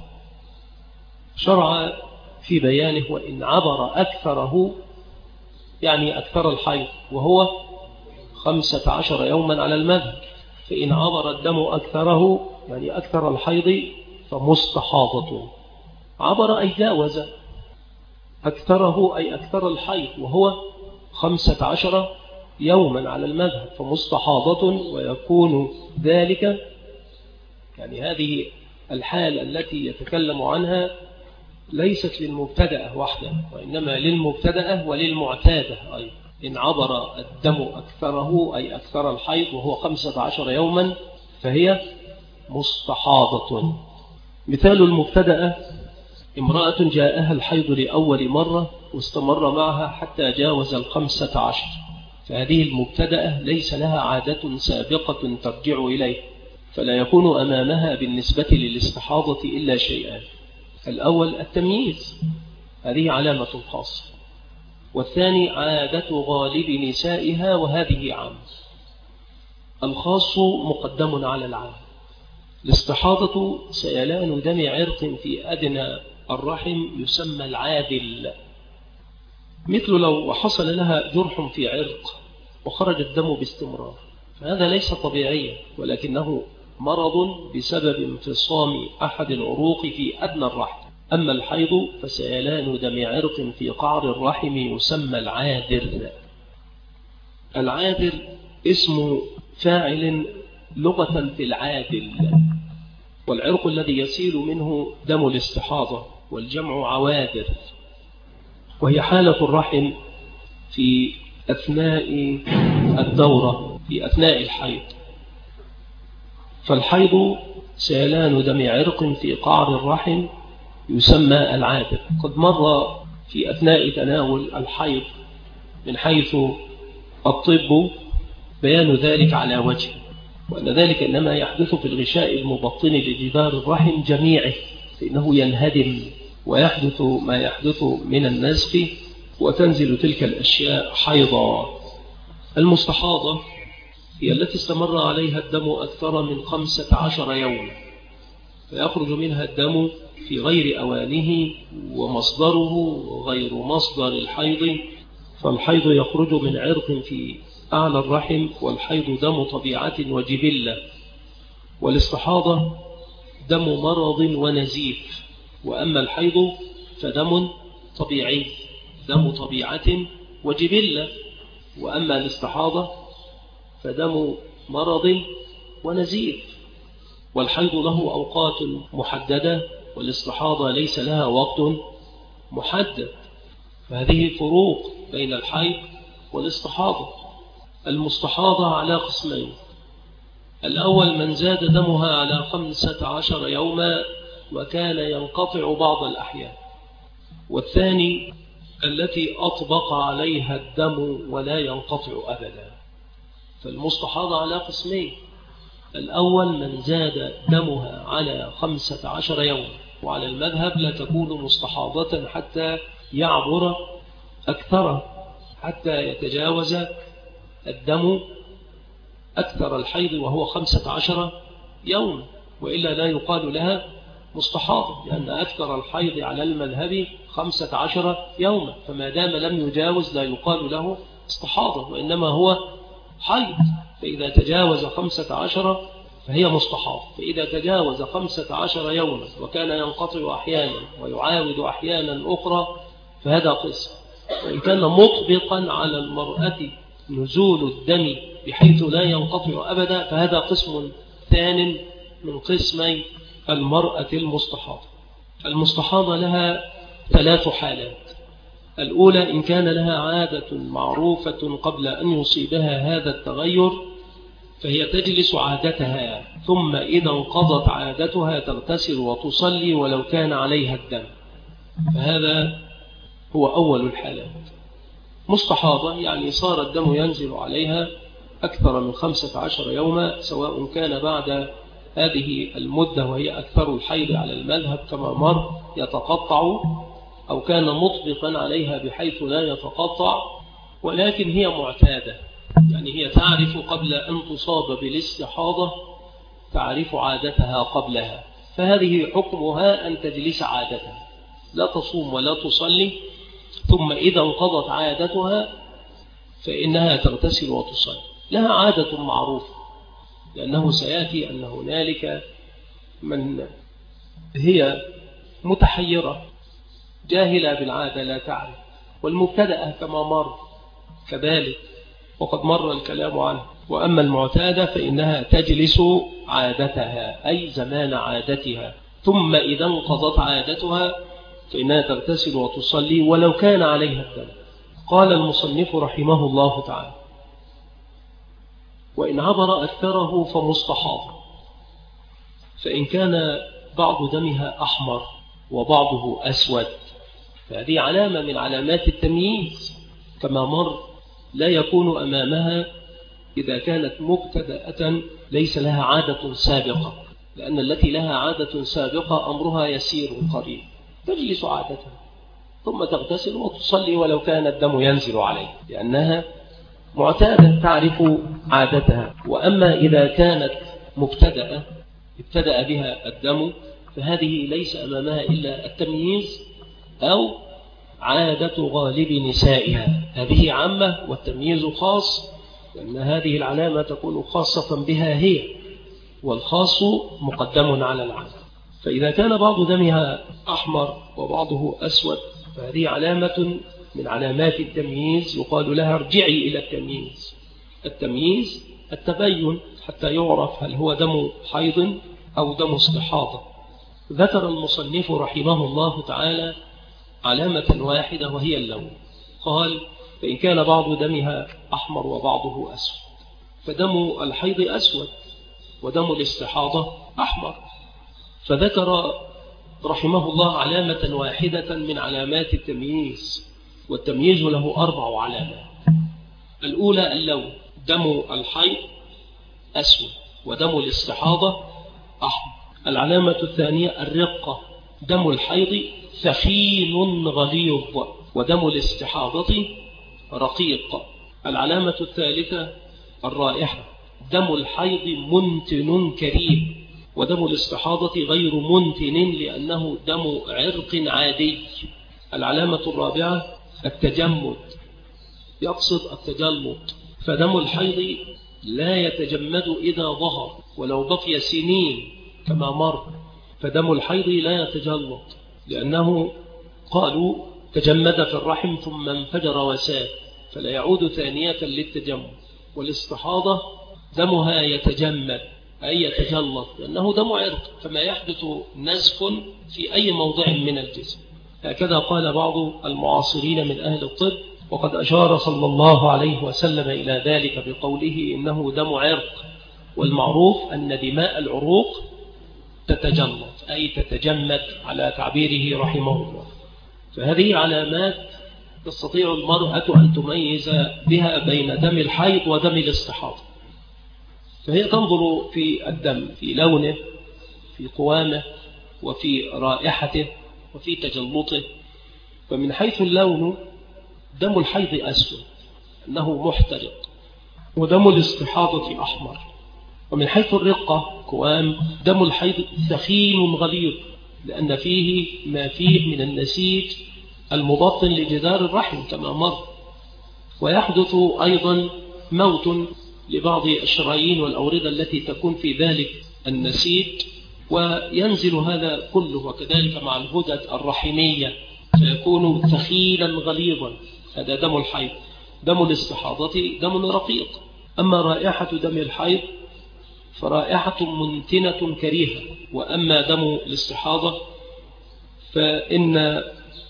شرع في بيانه وإن عبر أكثره، يعني أكثر الحيض، وهو 15 يوما على المذهب. فإن عبر الدم أكثره، يعني أكثر الحيض، فمستحاضة. عبر أي جاوز أكثره، أي أكثر الحيض، وهو 15 يوما على المذهب، فمستحاضة. ويكون ذلك، يعني هذه الحالة التي يتكلم عنها ليست للمبتدأة وحده، وإنما للمبتدأة وللمعتادة أيضا. إن عبر الدم أكثره، أي أكثر الحيض، وهو 15 يوما، فهي مستحاضة. مثال المبتدأة: امرأة جاءها الحيض لأول مرة واستمر معها حتى جاوز 15، فهذه المبتدأة ليس لها عادة سابقة ترجع إليه، فلا يكون أمامها بالنسبة للاستحاضة إلا شيئان: الأول التمييز، هذه علامة خاصة، والثاني عادة غالب نسائها، وهذه عام. الخاص مقدم على العام. الاستحاضة سيلان دم عرق في أدنى الرحم يسمى العادل، مثل لو حصل لها جرح في عرق وخرج الدم باستمرار، فهذا ليس طبيعيا، ولكنه مرض بسبب انفصام أحد العروق في أدنى الرحم. أما الحيض فسيلان دم عرق في قعر الرحم يسمى العاذر. العاذر اسم فاعل لغة في العادل، والعرق الذي يسيل منه دم الاستحاضة والجمع عوادر، وهي حالة الرحم في أثناء الدورة، في أثناء الحيض. فالحيض سيلان دم عرق في قعر الرحم يسمى العادة. قد مر في أثناء تناول الحيض من حيث الطب بيان ذلك على وجه، وأن ذلك إنما يحدث في الغشاء المبطن لجدار الرحم جميعه، فإنه ينهدم ويحدث ما يحدث من النزف، وتنزل تلك الأشياء حيضا. المستحاضة هي التي استمر عليها الدم أكثر من 15 يوما، فيخرج منها الدم في غير أوانه ومصدره غير مصدر الحيض. فالحيض يخرج من عرق في أعلى الرحم، والحيض دم طبيعة وجبلة، والاستحاضة دم مرض ونزيف. وأما الحيض فدم طبيعي، دم طبيعة وجبلة، وأما الاستحاضة فدم مرض ونزيف. والحيض له أوقات محددة، والاستحاضة ليس لها وقت محدد، فهذه فروق بين الحيض والاستحاضة. المستحاضة على قسمين: الأول من زاد دمها على 15 يوما وكان ينقطع بعض الأحيان، والثاني التي أطبق عليها الدم ولا ينقطع أبدا. فالمستحاضة على قسمين: الأول من زاد دمها على 15 يوما، وعلى المذهب لا تكون مستحاضة حتى يعبر أكثر، حتى يتجاوز الدم أكثر الحيض وهو 15 يوما، وإلا لا يقال لها مستحاضة، لأن أكثر الحيض على المذهب 15 يوما، فما دام لم يجاوز لا يقال له استحاضة، وإنما هو حيض. فإذا تجاوز 15 فهي مستحاضة، فإذا تجاوز 15 يوما وكان ينقطع أحيانا ويعاود أحيانا أخرى فهذا قسم. وإن كان مطبقا على المرأة نزول الدم بحيث لا ينقطع أبدا فهذا قسم ثان من قسمي المرأة المستحاضة. المستحاضة لها 3 حالات: الأولى إن كان لها عادة معروفة قبل أن يصيبها هذا التغير فهي تجلس عادتها، ثم إذا انقضت عادتها تغتسل وتصلي ولو كان عليها الدم، فهذا هو أول الحالات. مستحاضة يعني صار الدم ينزل عليها أكثر من 15 يوما، سواء كان بعد هذه المدة وهي أكثر الحيض على المذهب كما مر يتقطع، أو كان مطبقا عليها بحيث لا يتقطع، ولكن هي معتادة، يعني هي تعرف قبل أن تصاب بالاستحاضة تعرف عادتها قبلها، فهذه حكمها أن تجلس عادتها، لا تصوم ولا تصلي، ثم إذا انقضت عادتها فإنها تغتسل وتصلي. لها عادة معروفة، لأنه سيأتي أن هنالك من هي متحيرة جاهلة بالعادة لا تعرف، والمبتدأة كما مر كذلك وقد مر الكلام عنه. وأما المعتادة فإنها تجلس عادتها أي زمان عادتها، ثم إذا انقضت عادتها فإنها تغتسل وتصلي ولو كان عليها الدم. قال المصنف رحمه الله تعالى: وإن عبر أكثره فمستحاضة، فإن كان بعض دمها أحمر وبعضه أسود فهذه علامة من علامات التمييز كما مر، لا يكون أمامها إذا كانت مبتدأة ليس لها عادة سابقة، لأن التي لها عادة سابقة أمرها يسير قريب، تجلس عادتها ثم تغتسل وتصلي ولو كان الدم ينزل عليه، لأنها معتادة تعرف عادتها. وأما إذا كانت مبتدأة ابتدأ بها الدم فهذه ليس أمامها إلا التمييز أو عادة غالب نسائها، هذه عامة والتمييز خاص، لأن هذه العلامة تكون خاصة بها هي، والخاص مقدم على العام. فإذا كان بعض دمها أحمر وبعضه أسود فهذه علامة من علامات التمييز، يقال لها ارجعي إلى التمييز. التمييز التبين حتى يعرف هل هو دم حيض أو دم استحاضة. ذكر المصنف رحمه الله تعالى علامة واحدة وهي اللون. قال: فإن كان بعض دمها أحمر وبعضه أسود، فدم الحيض أسود ودم الاستحاضة أحمر. فذكر رحمه الله علامة واحدة من علامات التمييز، والتمييز له 4 علامات. الأولى اللون، دم الحيض أسود ودم الاستحاضة أحمر. العلامة الثانية الرقة، دم الحيض ثخين غليظ ودم الاستحاضة رقيق. العلامة الثالثة الرائحة، دم الحيض منتن كريم ودم الاستحاضة غير منتن لأنه دم عرق عادي. العلامة الرابعة التجمد، يقصد التجلط، فدم الحيض لا يتجمد إذا ظهر ولو بقي سنين كما مر، فدم الحيض لا يتجلط لأنه قالوا تجمد في الرحم ثم انفجر وساد فلا يعود ثانية للتجمد. والاستحاضة دمها يتجمد أي يتجلط لأنه دم عرق، فما يحدث نزف في أي موضع من الجسم. هكذا قال بعض المعاصرين من أهل الطب، وقد أشار صلى الله عليه وسلم إلى ذلك بقوله إنه دم عرق. والمعروف أن دماء العروق تتجلط أي تتجمد على تعبيره رحمه الله. فهذه علامات تستطيع المرأة أن تميز بها بين دم الحيض ودم الاستحاضة. فهي تنظر في الدم في لونه، في قوامه، وفي رائحته، وفي تجلطه. فمن حيث اللون دم الحيض أسود أنه محترق، ودم الاستحاضة أحمر. ومن حيث الرقة قوام دم الحيض ثخين غليظ لأن فيه ما فيه من النسيج المبطن لجدار الرحم كما مر. ويحدث أيضا موت لبعض الشرايين والأوردة التي تكون في ذلك النسيج، وينزل هذا كله. وكذلك مع الغدد الرحمية فيكون ثخينا غليظا، هذا دم الحيض. دم الاستحاضة دم رقيق. أما رائحة دم الحيض فرائحة منتنة كريهة، وأما دم الاستحاضة فإن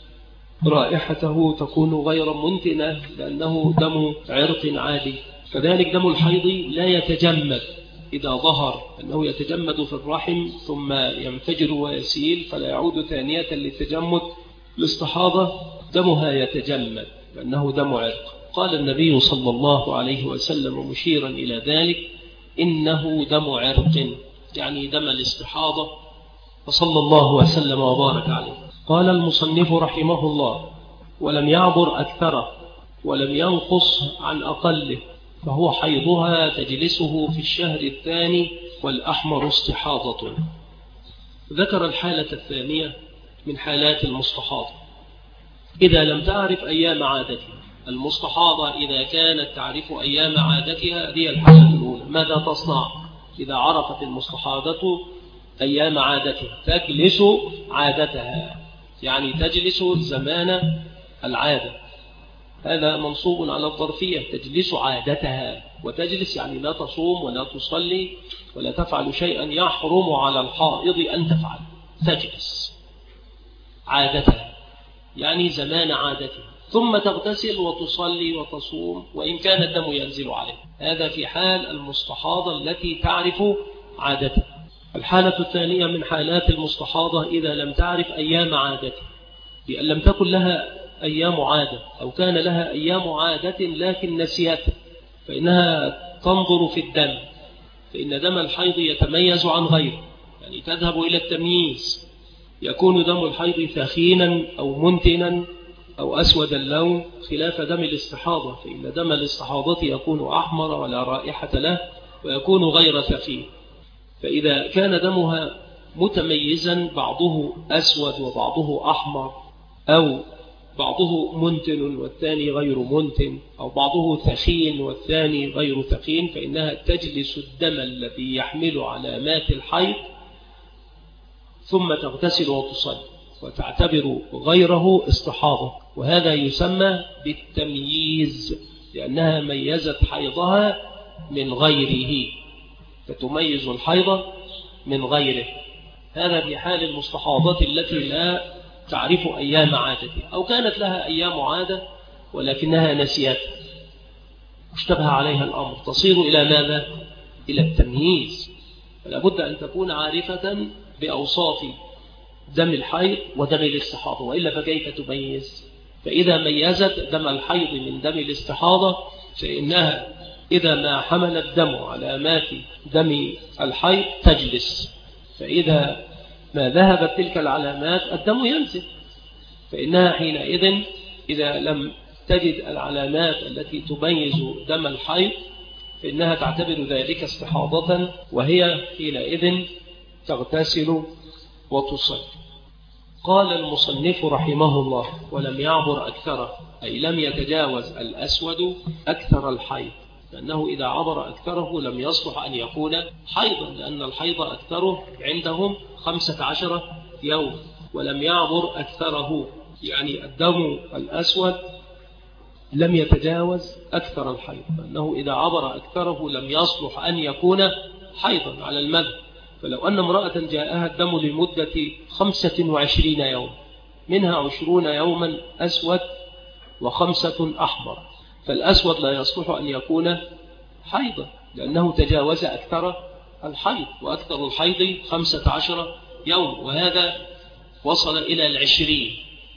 رائحته تكون غير منتنة لأنه دم عرق عادي. كذلك دم الحيض لا يتجمد إذا ظهر، أنه يتجمد في الرحم ثم ينفجر ويسيل فلا يعود ثانية للتجمد. الاستحاضة دمها يتجمد لأنه دم عرق. قال النبي صلى الله عليه وسلم مشيرا إلى ذلك: إنه دم عرق، يعني دم الاستحاضة. فصلى الله وسلم وبارك عليه. قال المصنف رحمه الله: ولم يعبر أكثره ولم ينقص عن أقله، فهو حيضها تجلسه في الشهر الثاني والأحمر استحاضة. ذكر الحالة الثانية من حالات المستحاضة إذا لم تعرف أيام عادتها. المستحاضة إذا كانت تعرف أيام عادتها، هذه الحالة الأولى. ماذا تصنع إذا عرفت المستحاضة أيام عادتها؟ تجلس عادتها، يعني تجلس زمان العادة. هذا منصوب على الظرفية، تجلس عادتها. وتجلس يعني لا تصوم ولا تصلي ولا تفعل شيئا يحرم على الحائض أن تفعل، تجلس عادتها يعني زمان عادتها، ثم تغتسل وتصلي وتصوم وإن كان الدم ينزل عليه. هذا في حال المستحاضة التي تعرف عادتها. الحالة الثانية من حالات المستحاضة إذا لم تعرف أيام عادتها، بأن لم تكن لها أيام عادة أو كان لها أيام عادة لكن نسيتها، فإنها تنظر في الدم، فإن دم الحيض يتميز عن غيره، يعني تذهب إلى التمييز. يكون دم الحيض ثخينا أو منتنا أو أسود اللون، خلاف دم الاستحاضة، فإن دم الاستحاضة يكون أحمر ولا رائحة له ويكون غير ثخين. فإذا كان دمها متميزا، بعضه أسود وبعضه أحمر، أو بعضه منتن والثاني غير منتن، أو بعضه ثخين والثاني غير ثخين، فإنها تجلس الدم الذي يحمل علامات الحيض ثم تغتسل وتصلي وتعتبر غيره استحاضة. وهذا يسمى بالتمييز، لأنها ميزت حيضها من غيره، فتميز الحيض من غيره. هذا في حال المستحاضة التي لا تعرف أيام عادتها، أو كانت لها أيام عادة ولكنها نسيت اشتبه عليها الأمر، تصير إلى ماذا؟ إلى التمييز. فلا بد أن تكون عارفة بأوصاف دم الحيض ودم الاستحاضة، وإلا فكيف تميز؟ فإذا ميزت دم الحيض من دم الاستحاضة فإنها إذا ما حمل الدم علامات دم الحيض تجلس، فإذا ما ذهبت تلك العلامات الدم ينزل، فإنها حينئذ إذا لم تجد العلامات التي تميز دم الحيض فإنها تعتبر ذلك استحاضة، وهي حينئذ تغتسل وتصلي. قال المصنف رحمه الله: ولم يعبر أكثره، أي لم يتجاوز الأسود أكثر الحيض، لأنه إذا عبر أكثره لم يصلح أن يكون حيضا، لأن الحيض أكثره عندهم 15 يوم، ولم يعبر أكثره يعني الدم الأسود لم يتجاوز أكثر الحيض، لأنه إذا عبر أكثره لم يصلح أن يكون حيضا على المذهب. فلو أن امرأة جاءها الدم لمدة 25 يوم، منها 20 يوما أسود و5 أحمر، فالأسود لا يصلح أن يكون حيضا لأنه تجاوز أكثر الحيض، وأكثر الحيض 15 يوم، وهذا وصل إلى 20.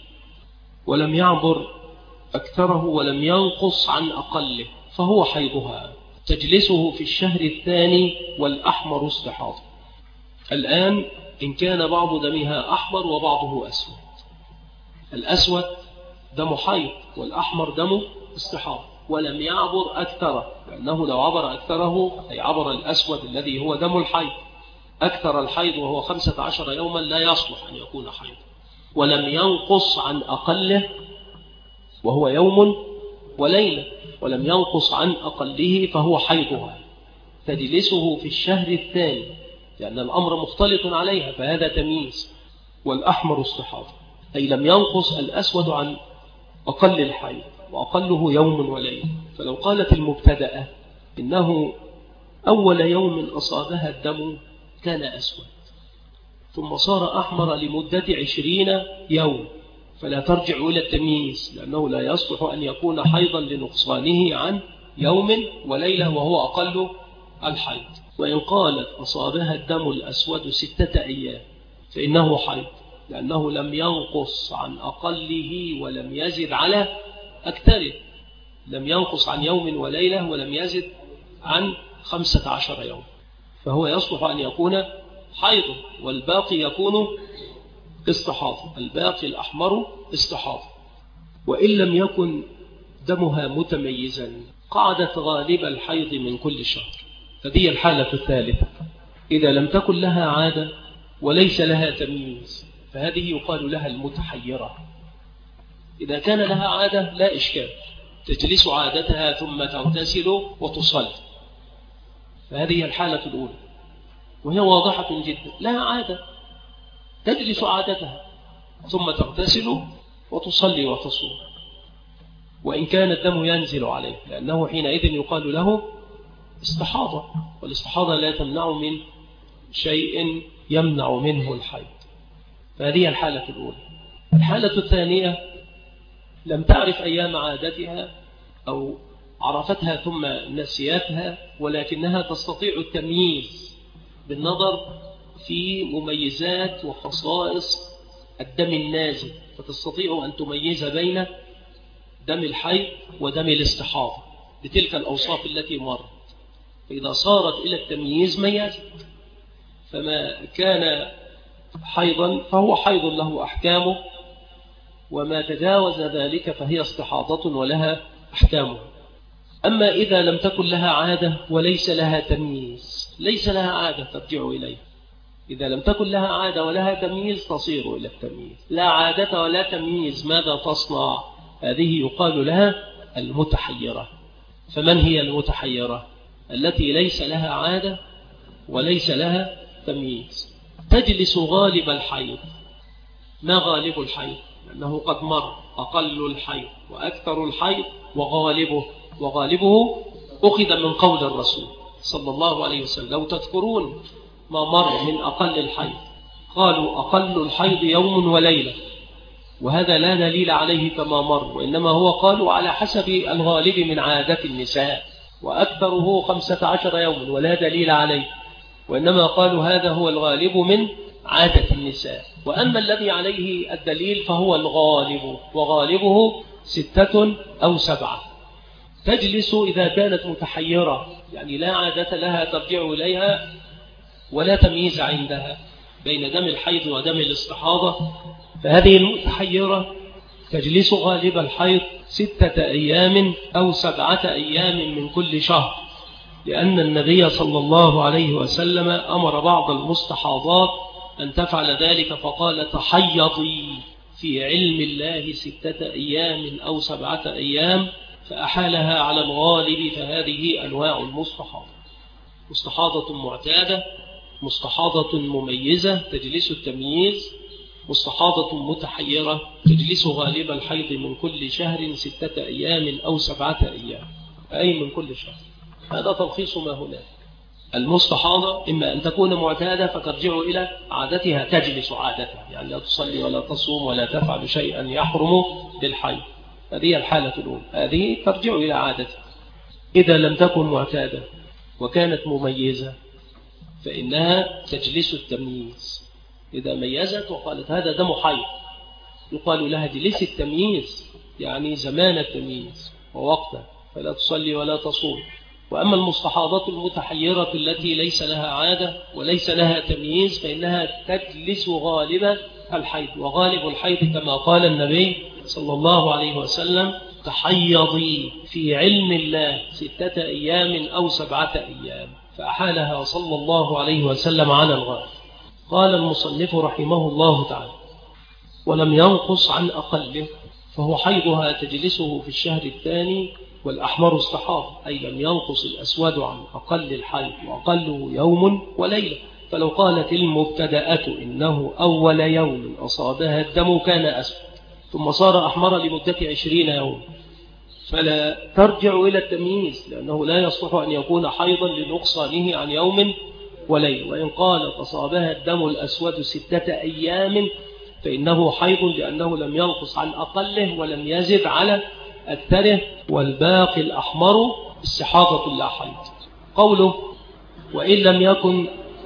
ولم يعبر أكثره ولم ينقص عن أقله فهو حيضها، تجلسه في الشهر الثاني والأحمر استحاضة. الآن إن كان بعض دمها أحمر وبعضه أسود، الأسود دم حيض والأحمر دم استحاضة، ولم يعبر أكثره، لأنه لو عبر أكثره أي عبر الأسود الذي هو دم الحيض أكثر الحيض وهو 15 يوما لا يصلح أن يكون حيض. ولم ينقص عن أقله وهو يوم وليلة، ولم ينقص عن أقله فهو حيضها، تجلسه في الشهر الثاني، لأن الأمر مختلط عليها فهذا تمييز. والأحمر استحاضة، أي لم ينقص الأسود عن أقل الحيض، وأقله يوم وليلة. فلو قالت المبتدأة إنه أول يوم أصابها الدم كان أسود ثم صار أحمر لمدة 20 يوم، فلا ترجع إلى التمييز، لأنه لا يصلح أن يكون حيضا لنقصانه عن يوم وليلة وهو أقل الحيض. وإن قالت أصابها الدم الأسود 6 أيام فإنه حيض، لأنه لم ينقص عن أقله ولم يزد على أكثره، لم ينقص عن يوم وليلة ولم يزد عن 15 يوم، فهو يصلح أن يكون حيض، والباقي يكون استحاضة، الباقي الأحمر استحاضة. وإن لم يكن دمها متميزا قعدت غالب الحيض من كل شهر، هذه الحالة الثالثة. إذا لم تكن لها عادة وليس لها تمييز فهذه يقال لها المتحيرة. إذا كان لها عادة لا إشكال، تجلس عادتها ثم تغتسل وتصلي، فهذه الحالة الأولى وهي واضحة جدا، لها عادة تجلس عادتها ثم تغتسل وتصلي وتصوم، وإن كان الدم ينزل عليه، لأنه حينئذ يقال له استحاضة، والاستحاضة لا تمنع من شيء يمنع منه الحيض، فهذه الحالة الأولى. الحالة الثانية لم تعرف أيام عادتها أو عرفتها ثم نسيتها، ولكنها تستطيع التمييز بالنظر في مميزات وخصائص الدم النازل، فتستطيع أن تميز بين دم الحيض ودم الاستحاضة بتلك الأوصاف التي مرت، فإذا صارت إلى التمييز ميزت، فما كان حيضا فهو حيض له أحكامه، وما تجاوز ذلك فهي استحاضة ولها أحكامه. أما إذا لم تكن لها عادة وليس لها تمييز، ليس لها عادة ترجع إليه، إذا لم تكن لها عادة ولها تمييز تصير إلى التمييز، لا عادة ولا تمييز ماذا تصنع؟ هذه يقال لها المتحيرة. فمن هي المتحيرة؟ التي ليس لها عادة وليس لها تمييز، تجلس غالب الحيض. ما غالب الحيض؟ لأنه قد مر أقل الحيض وأكثر الحيض وغالبه أخذ من قول الرسول صلى الله عليه وسلم. لو تذكرون ما مر من أقل الحيض قالوا أقل الحيض يوم وليلة، وهذا لا دليل عليه كما مر، وإنما هو قالوا على حسب الغالب من عادة النساء، وأكثره 15 يوم ولا دليل عليه، وإنما قالوا هذا هو الغالب من عادة النساء. وأما الذي عليه الدليل فهو الغالب، وغالبه 6 أو 7. تجلس إذا كانت متحيرة، يعني لا عادة لها ترجع إليها ولا تمييز عندها بين دم الحيض ودم الاستحاضة، فهذه المتحيرة تجلس غالب الحيض 6 أيام أو 7 أيام من كل شهر، لأن النبي صلى الله عليه وسلم أمر بعض المستحاضات أن تفعل ذلك، فقال تحيضي في علم الله 6 أيام أو 7 أيام، فأحالها على الغالب. فهذه أنواع المستحاضة: مستحاضة معتادة، مستحاضة مميزة تجلس التمييز، مستحاضة متحيرة تجلس غالب الحيض من كل شهر 6 أيام أو 7 أيام، أي من كل شهر. هذا تلخيص ما هناك. المستحاضة إما أن تكون معتادة فترجع إلى عادتها، تجلس عادتها، يعني لا تصلي ولا تصوم ولا تفعل شيئا يحرم بالحيض، هذه الحالة الأولى، هذه ترجع إلى عادتها. إذا لم تكن معتادة وكانت مميزة فإنها تجلس التمييز. إذا ميزت وقالت هذا دم حيض يقال لها جلس التمييز، يعني زمان التمييز ووقته، فلا تصلي ولا تصوم. وأما المستحاضة المتحيرة التي ليس لها عادة وليس لها تمييز فإنها تجلس غالب الحيض، وغالب الحيض كما قال النبي صلى الله عليه وسلم تحيضي في علم الله 6 أيام أو 7 أيام، فأحالها صلى الله عليه وسلم على الغالب. قال المصنف رحمه الله تعالى: ولم ينقص عن أقله، فهو حيضها تجلسه في الشهر الثاني، والأحمر استحاض، أي لم ينقص الأسود عن أقل الحيض، وأقله يوم وليلة. فلو قالت المبتدأة إنه أول يوم أصابها الدم كان أسود ثم صار أحمر لمدة 20 يوم، فلا ترجع إلى التمييز، لأنه لا يصلح أن يكون حيضا لنقصانه عن يوم وليلة. وإن قالت أصابها الدم الأسود 6 أيام فإنه حيض، لأنه لم ينقص عن أقله ولم يزد على أكثره، والباقي الأحمر استحاضة لا حيض. قوله وإن لم يكن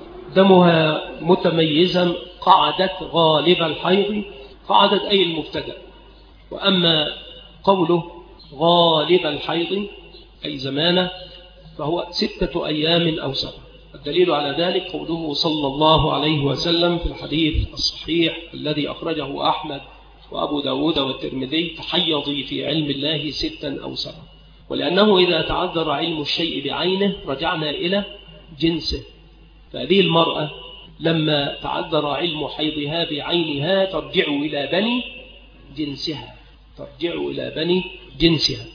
دمها متميزا قعدت غالب الحيض، قعدت أي المبتدأ. وأما قوله غالب الحيض أي زمانه فهو 6 أيام أو 7. الدليل على ذلك قوله صلى الله عليه وسلم في الحديث الصحيح الذي أخرجه أحمد وأبو داود والترمذي: تحيضي في علم الله 6 أو 7. ولأنه إذا تعذر علم الشيء بعينه رجعنا إلى جنسه، فهذه المرأة لما تعذر علم حيضها بعينها ترجع إلى بني جنسها، ترجع إلى بني جنسها.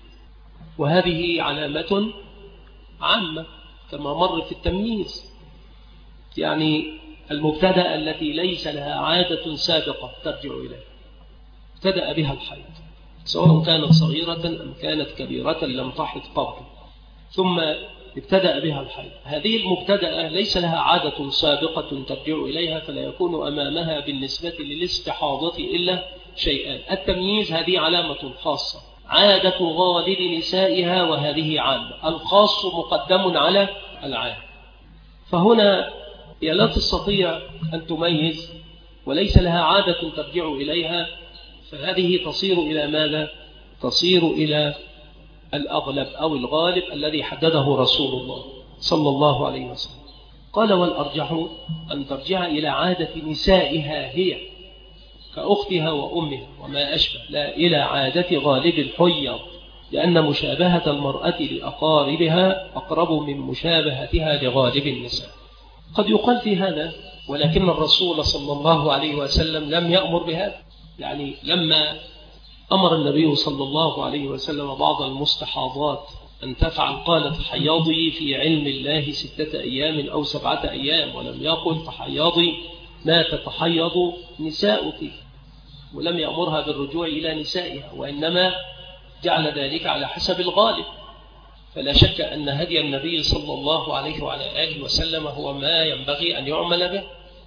وهذه علامة عامة كما مر في التمييز، يعني المبتدأ التي ليس لها عادة سابقة ترجع إليه، ابتدأ بها الحيض سواء كانت صغيرة أم كانت كبيرة لم تحض قبل، ثم ابتدأ بها الحيض. هذه المبتدأة ليس لها عادة سابقة ترجع إليها، فلا يكون أمامها بالنسبة للاستحاضة إلا شيئان: التمييز، هذه علامة خاصة، عادة غالب نسائها، وهذه عامة، الخاص مقدم على العام. فهنا هي لا تستطيع أن تميز وليس لها عادة ترجع إليها، فهذه تصير إلى ماذا؟ تصير إلى الأغلب أو الغالب الذي حدده رسول الله صلى الله عليه وسلم. قال: والأرجح أن ترجع إلى عادة نسائها هي كأختها وأمها وما أشبه، لا إلى عادة غالب الحيض، لأن مشابهة المرأة لأقاربها أقرب من مشابهتها لغالب النساء. قد يقال في هذا: ولكن الرسول صلى الله عليه وسلم لم يأمر بهذا، يعني لما أمر النبي صلى الله عليه وسلم بعض المستحاضات أن تفعل قالت تحيضي في علم الله 6 أيام أو 7 أيام، ولم يقل تحيضي ما تتحيض نساؤك، ولم يأمرها بالرجوع إلى نسائها، وإنما جعل ذلك على حسب الغالب. فلا شك أن هدي النبي صلى الله عليه وعلى آله وسلم هو ما ينبغي أن يعمل به،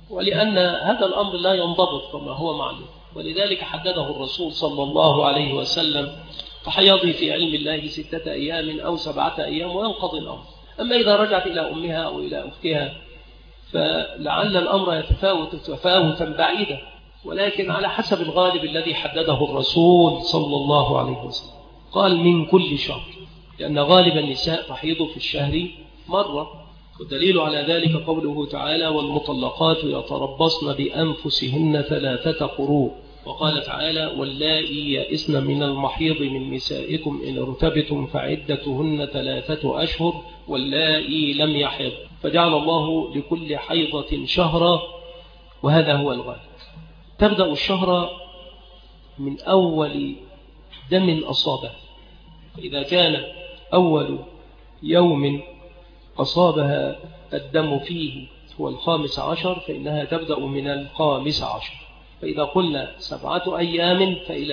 ولأن هذا الأمر لا ينضبط كما هو معلوم، ولذلك حدده الرسول صلى الله عليه وسلم فحيضي في علم الله 6 أيام أو 7 أيام وينقضي الأمر. أما إذا رجعت إلى أمها أو إلى أختها فلعل الأمر يتفاوت تفاوتا بعيدا، ولكن على حسب الغالب الذي حدده الرسول صلى الله عليه وسلم. قال من كل شهر، لأن غالب النساء تحيض في الشهر مرة، والدليل على ذلك قوله تعالى والمطلقات يتربصن بأنفسهن 3 قروء، وقال تعالى واللائي يئسن من المحيض من نسائكم إن ارتبتم فعدتهن 3 أشهر واللائي لم يحض، فجعل الله لكل حيضة شهرا، وهذا هو الغالب. تبدأ الشهر من أول دم أصابه، فإذا كان أول يوم أصابها الدم فيه هو 15 فإنها تبدأ من 15، فإذا قلنا 7 أيام فإلى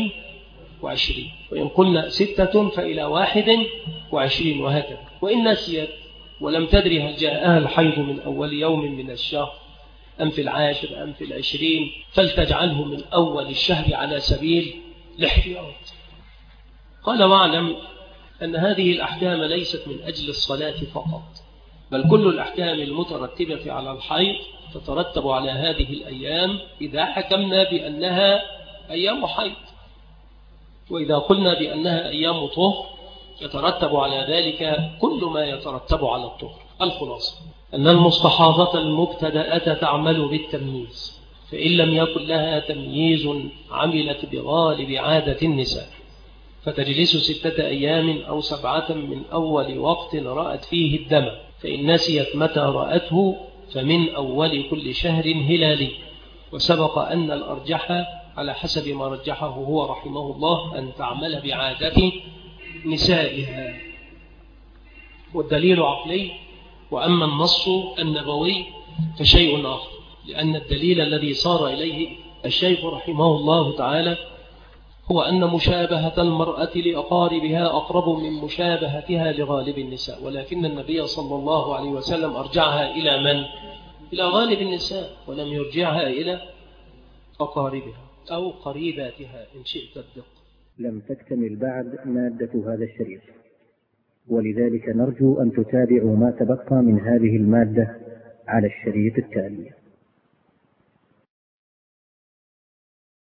22، وإن قلنا 6 فإلى 21، وهكذا. وإن نسيت ولم تدري هل جاءها الحيض من أول يوم من الشهر أم في 10 أم في 20 فلتجعله من أول الشهر على سبيل الاحتياط. قال واعلم أن هذه الأحكام ليست من أجل الصلاة فقط، بل كل الأحكام المترتبة على الحيض تترتب على هذه الأيام إذا حكمنا بأنها أيام حيض، وإذا قلنا بأنها أيام طهر يترتب على ذلك كل ما يترتب على الطهر. الخلاصة أن المستحاضة المبتدأة تعمل بالتمييز، فإن لم يكن لها تمييز عملت بغالب عادة النساء، فتجلس 6 أيام أو 7 من أول وقت رأت فيه الدم، فإن نسيت متى رأته فمن أول كل شهر هلالي. وسبق أن الأرجح على حسب ما رجحه هو رحمه الله أن تعمل بعادة نسائها، والدليل عقلي. وأما النص النبوي فشيء آخر، لأن الدليل الذي صار إليه الشيخ رحمه الله تعالى هو أن مشابهة المرأة لأقاربها أقرب من مشابهتها لغالب النساء، ولكن النبي صلى الله عليه وسلم أرجعها إلى من؟ إلى غالب النساء، ولم يرجعها إلى أقاربها أو قريباتها إن شئت الدق. لم تكتمل بعد مادة هذا الشريط، ولذلك نرجو أن تتابعوا ما تبقى من هذه المادة على الشريط التالي.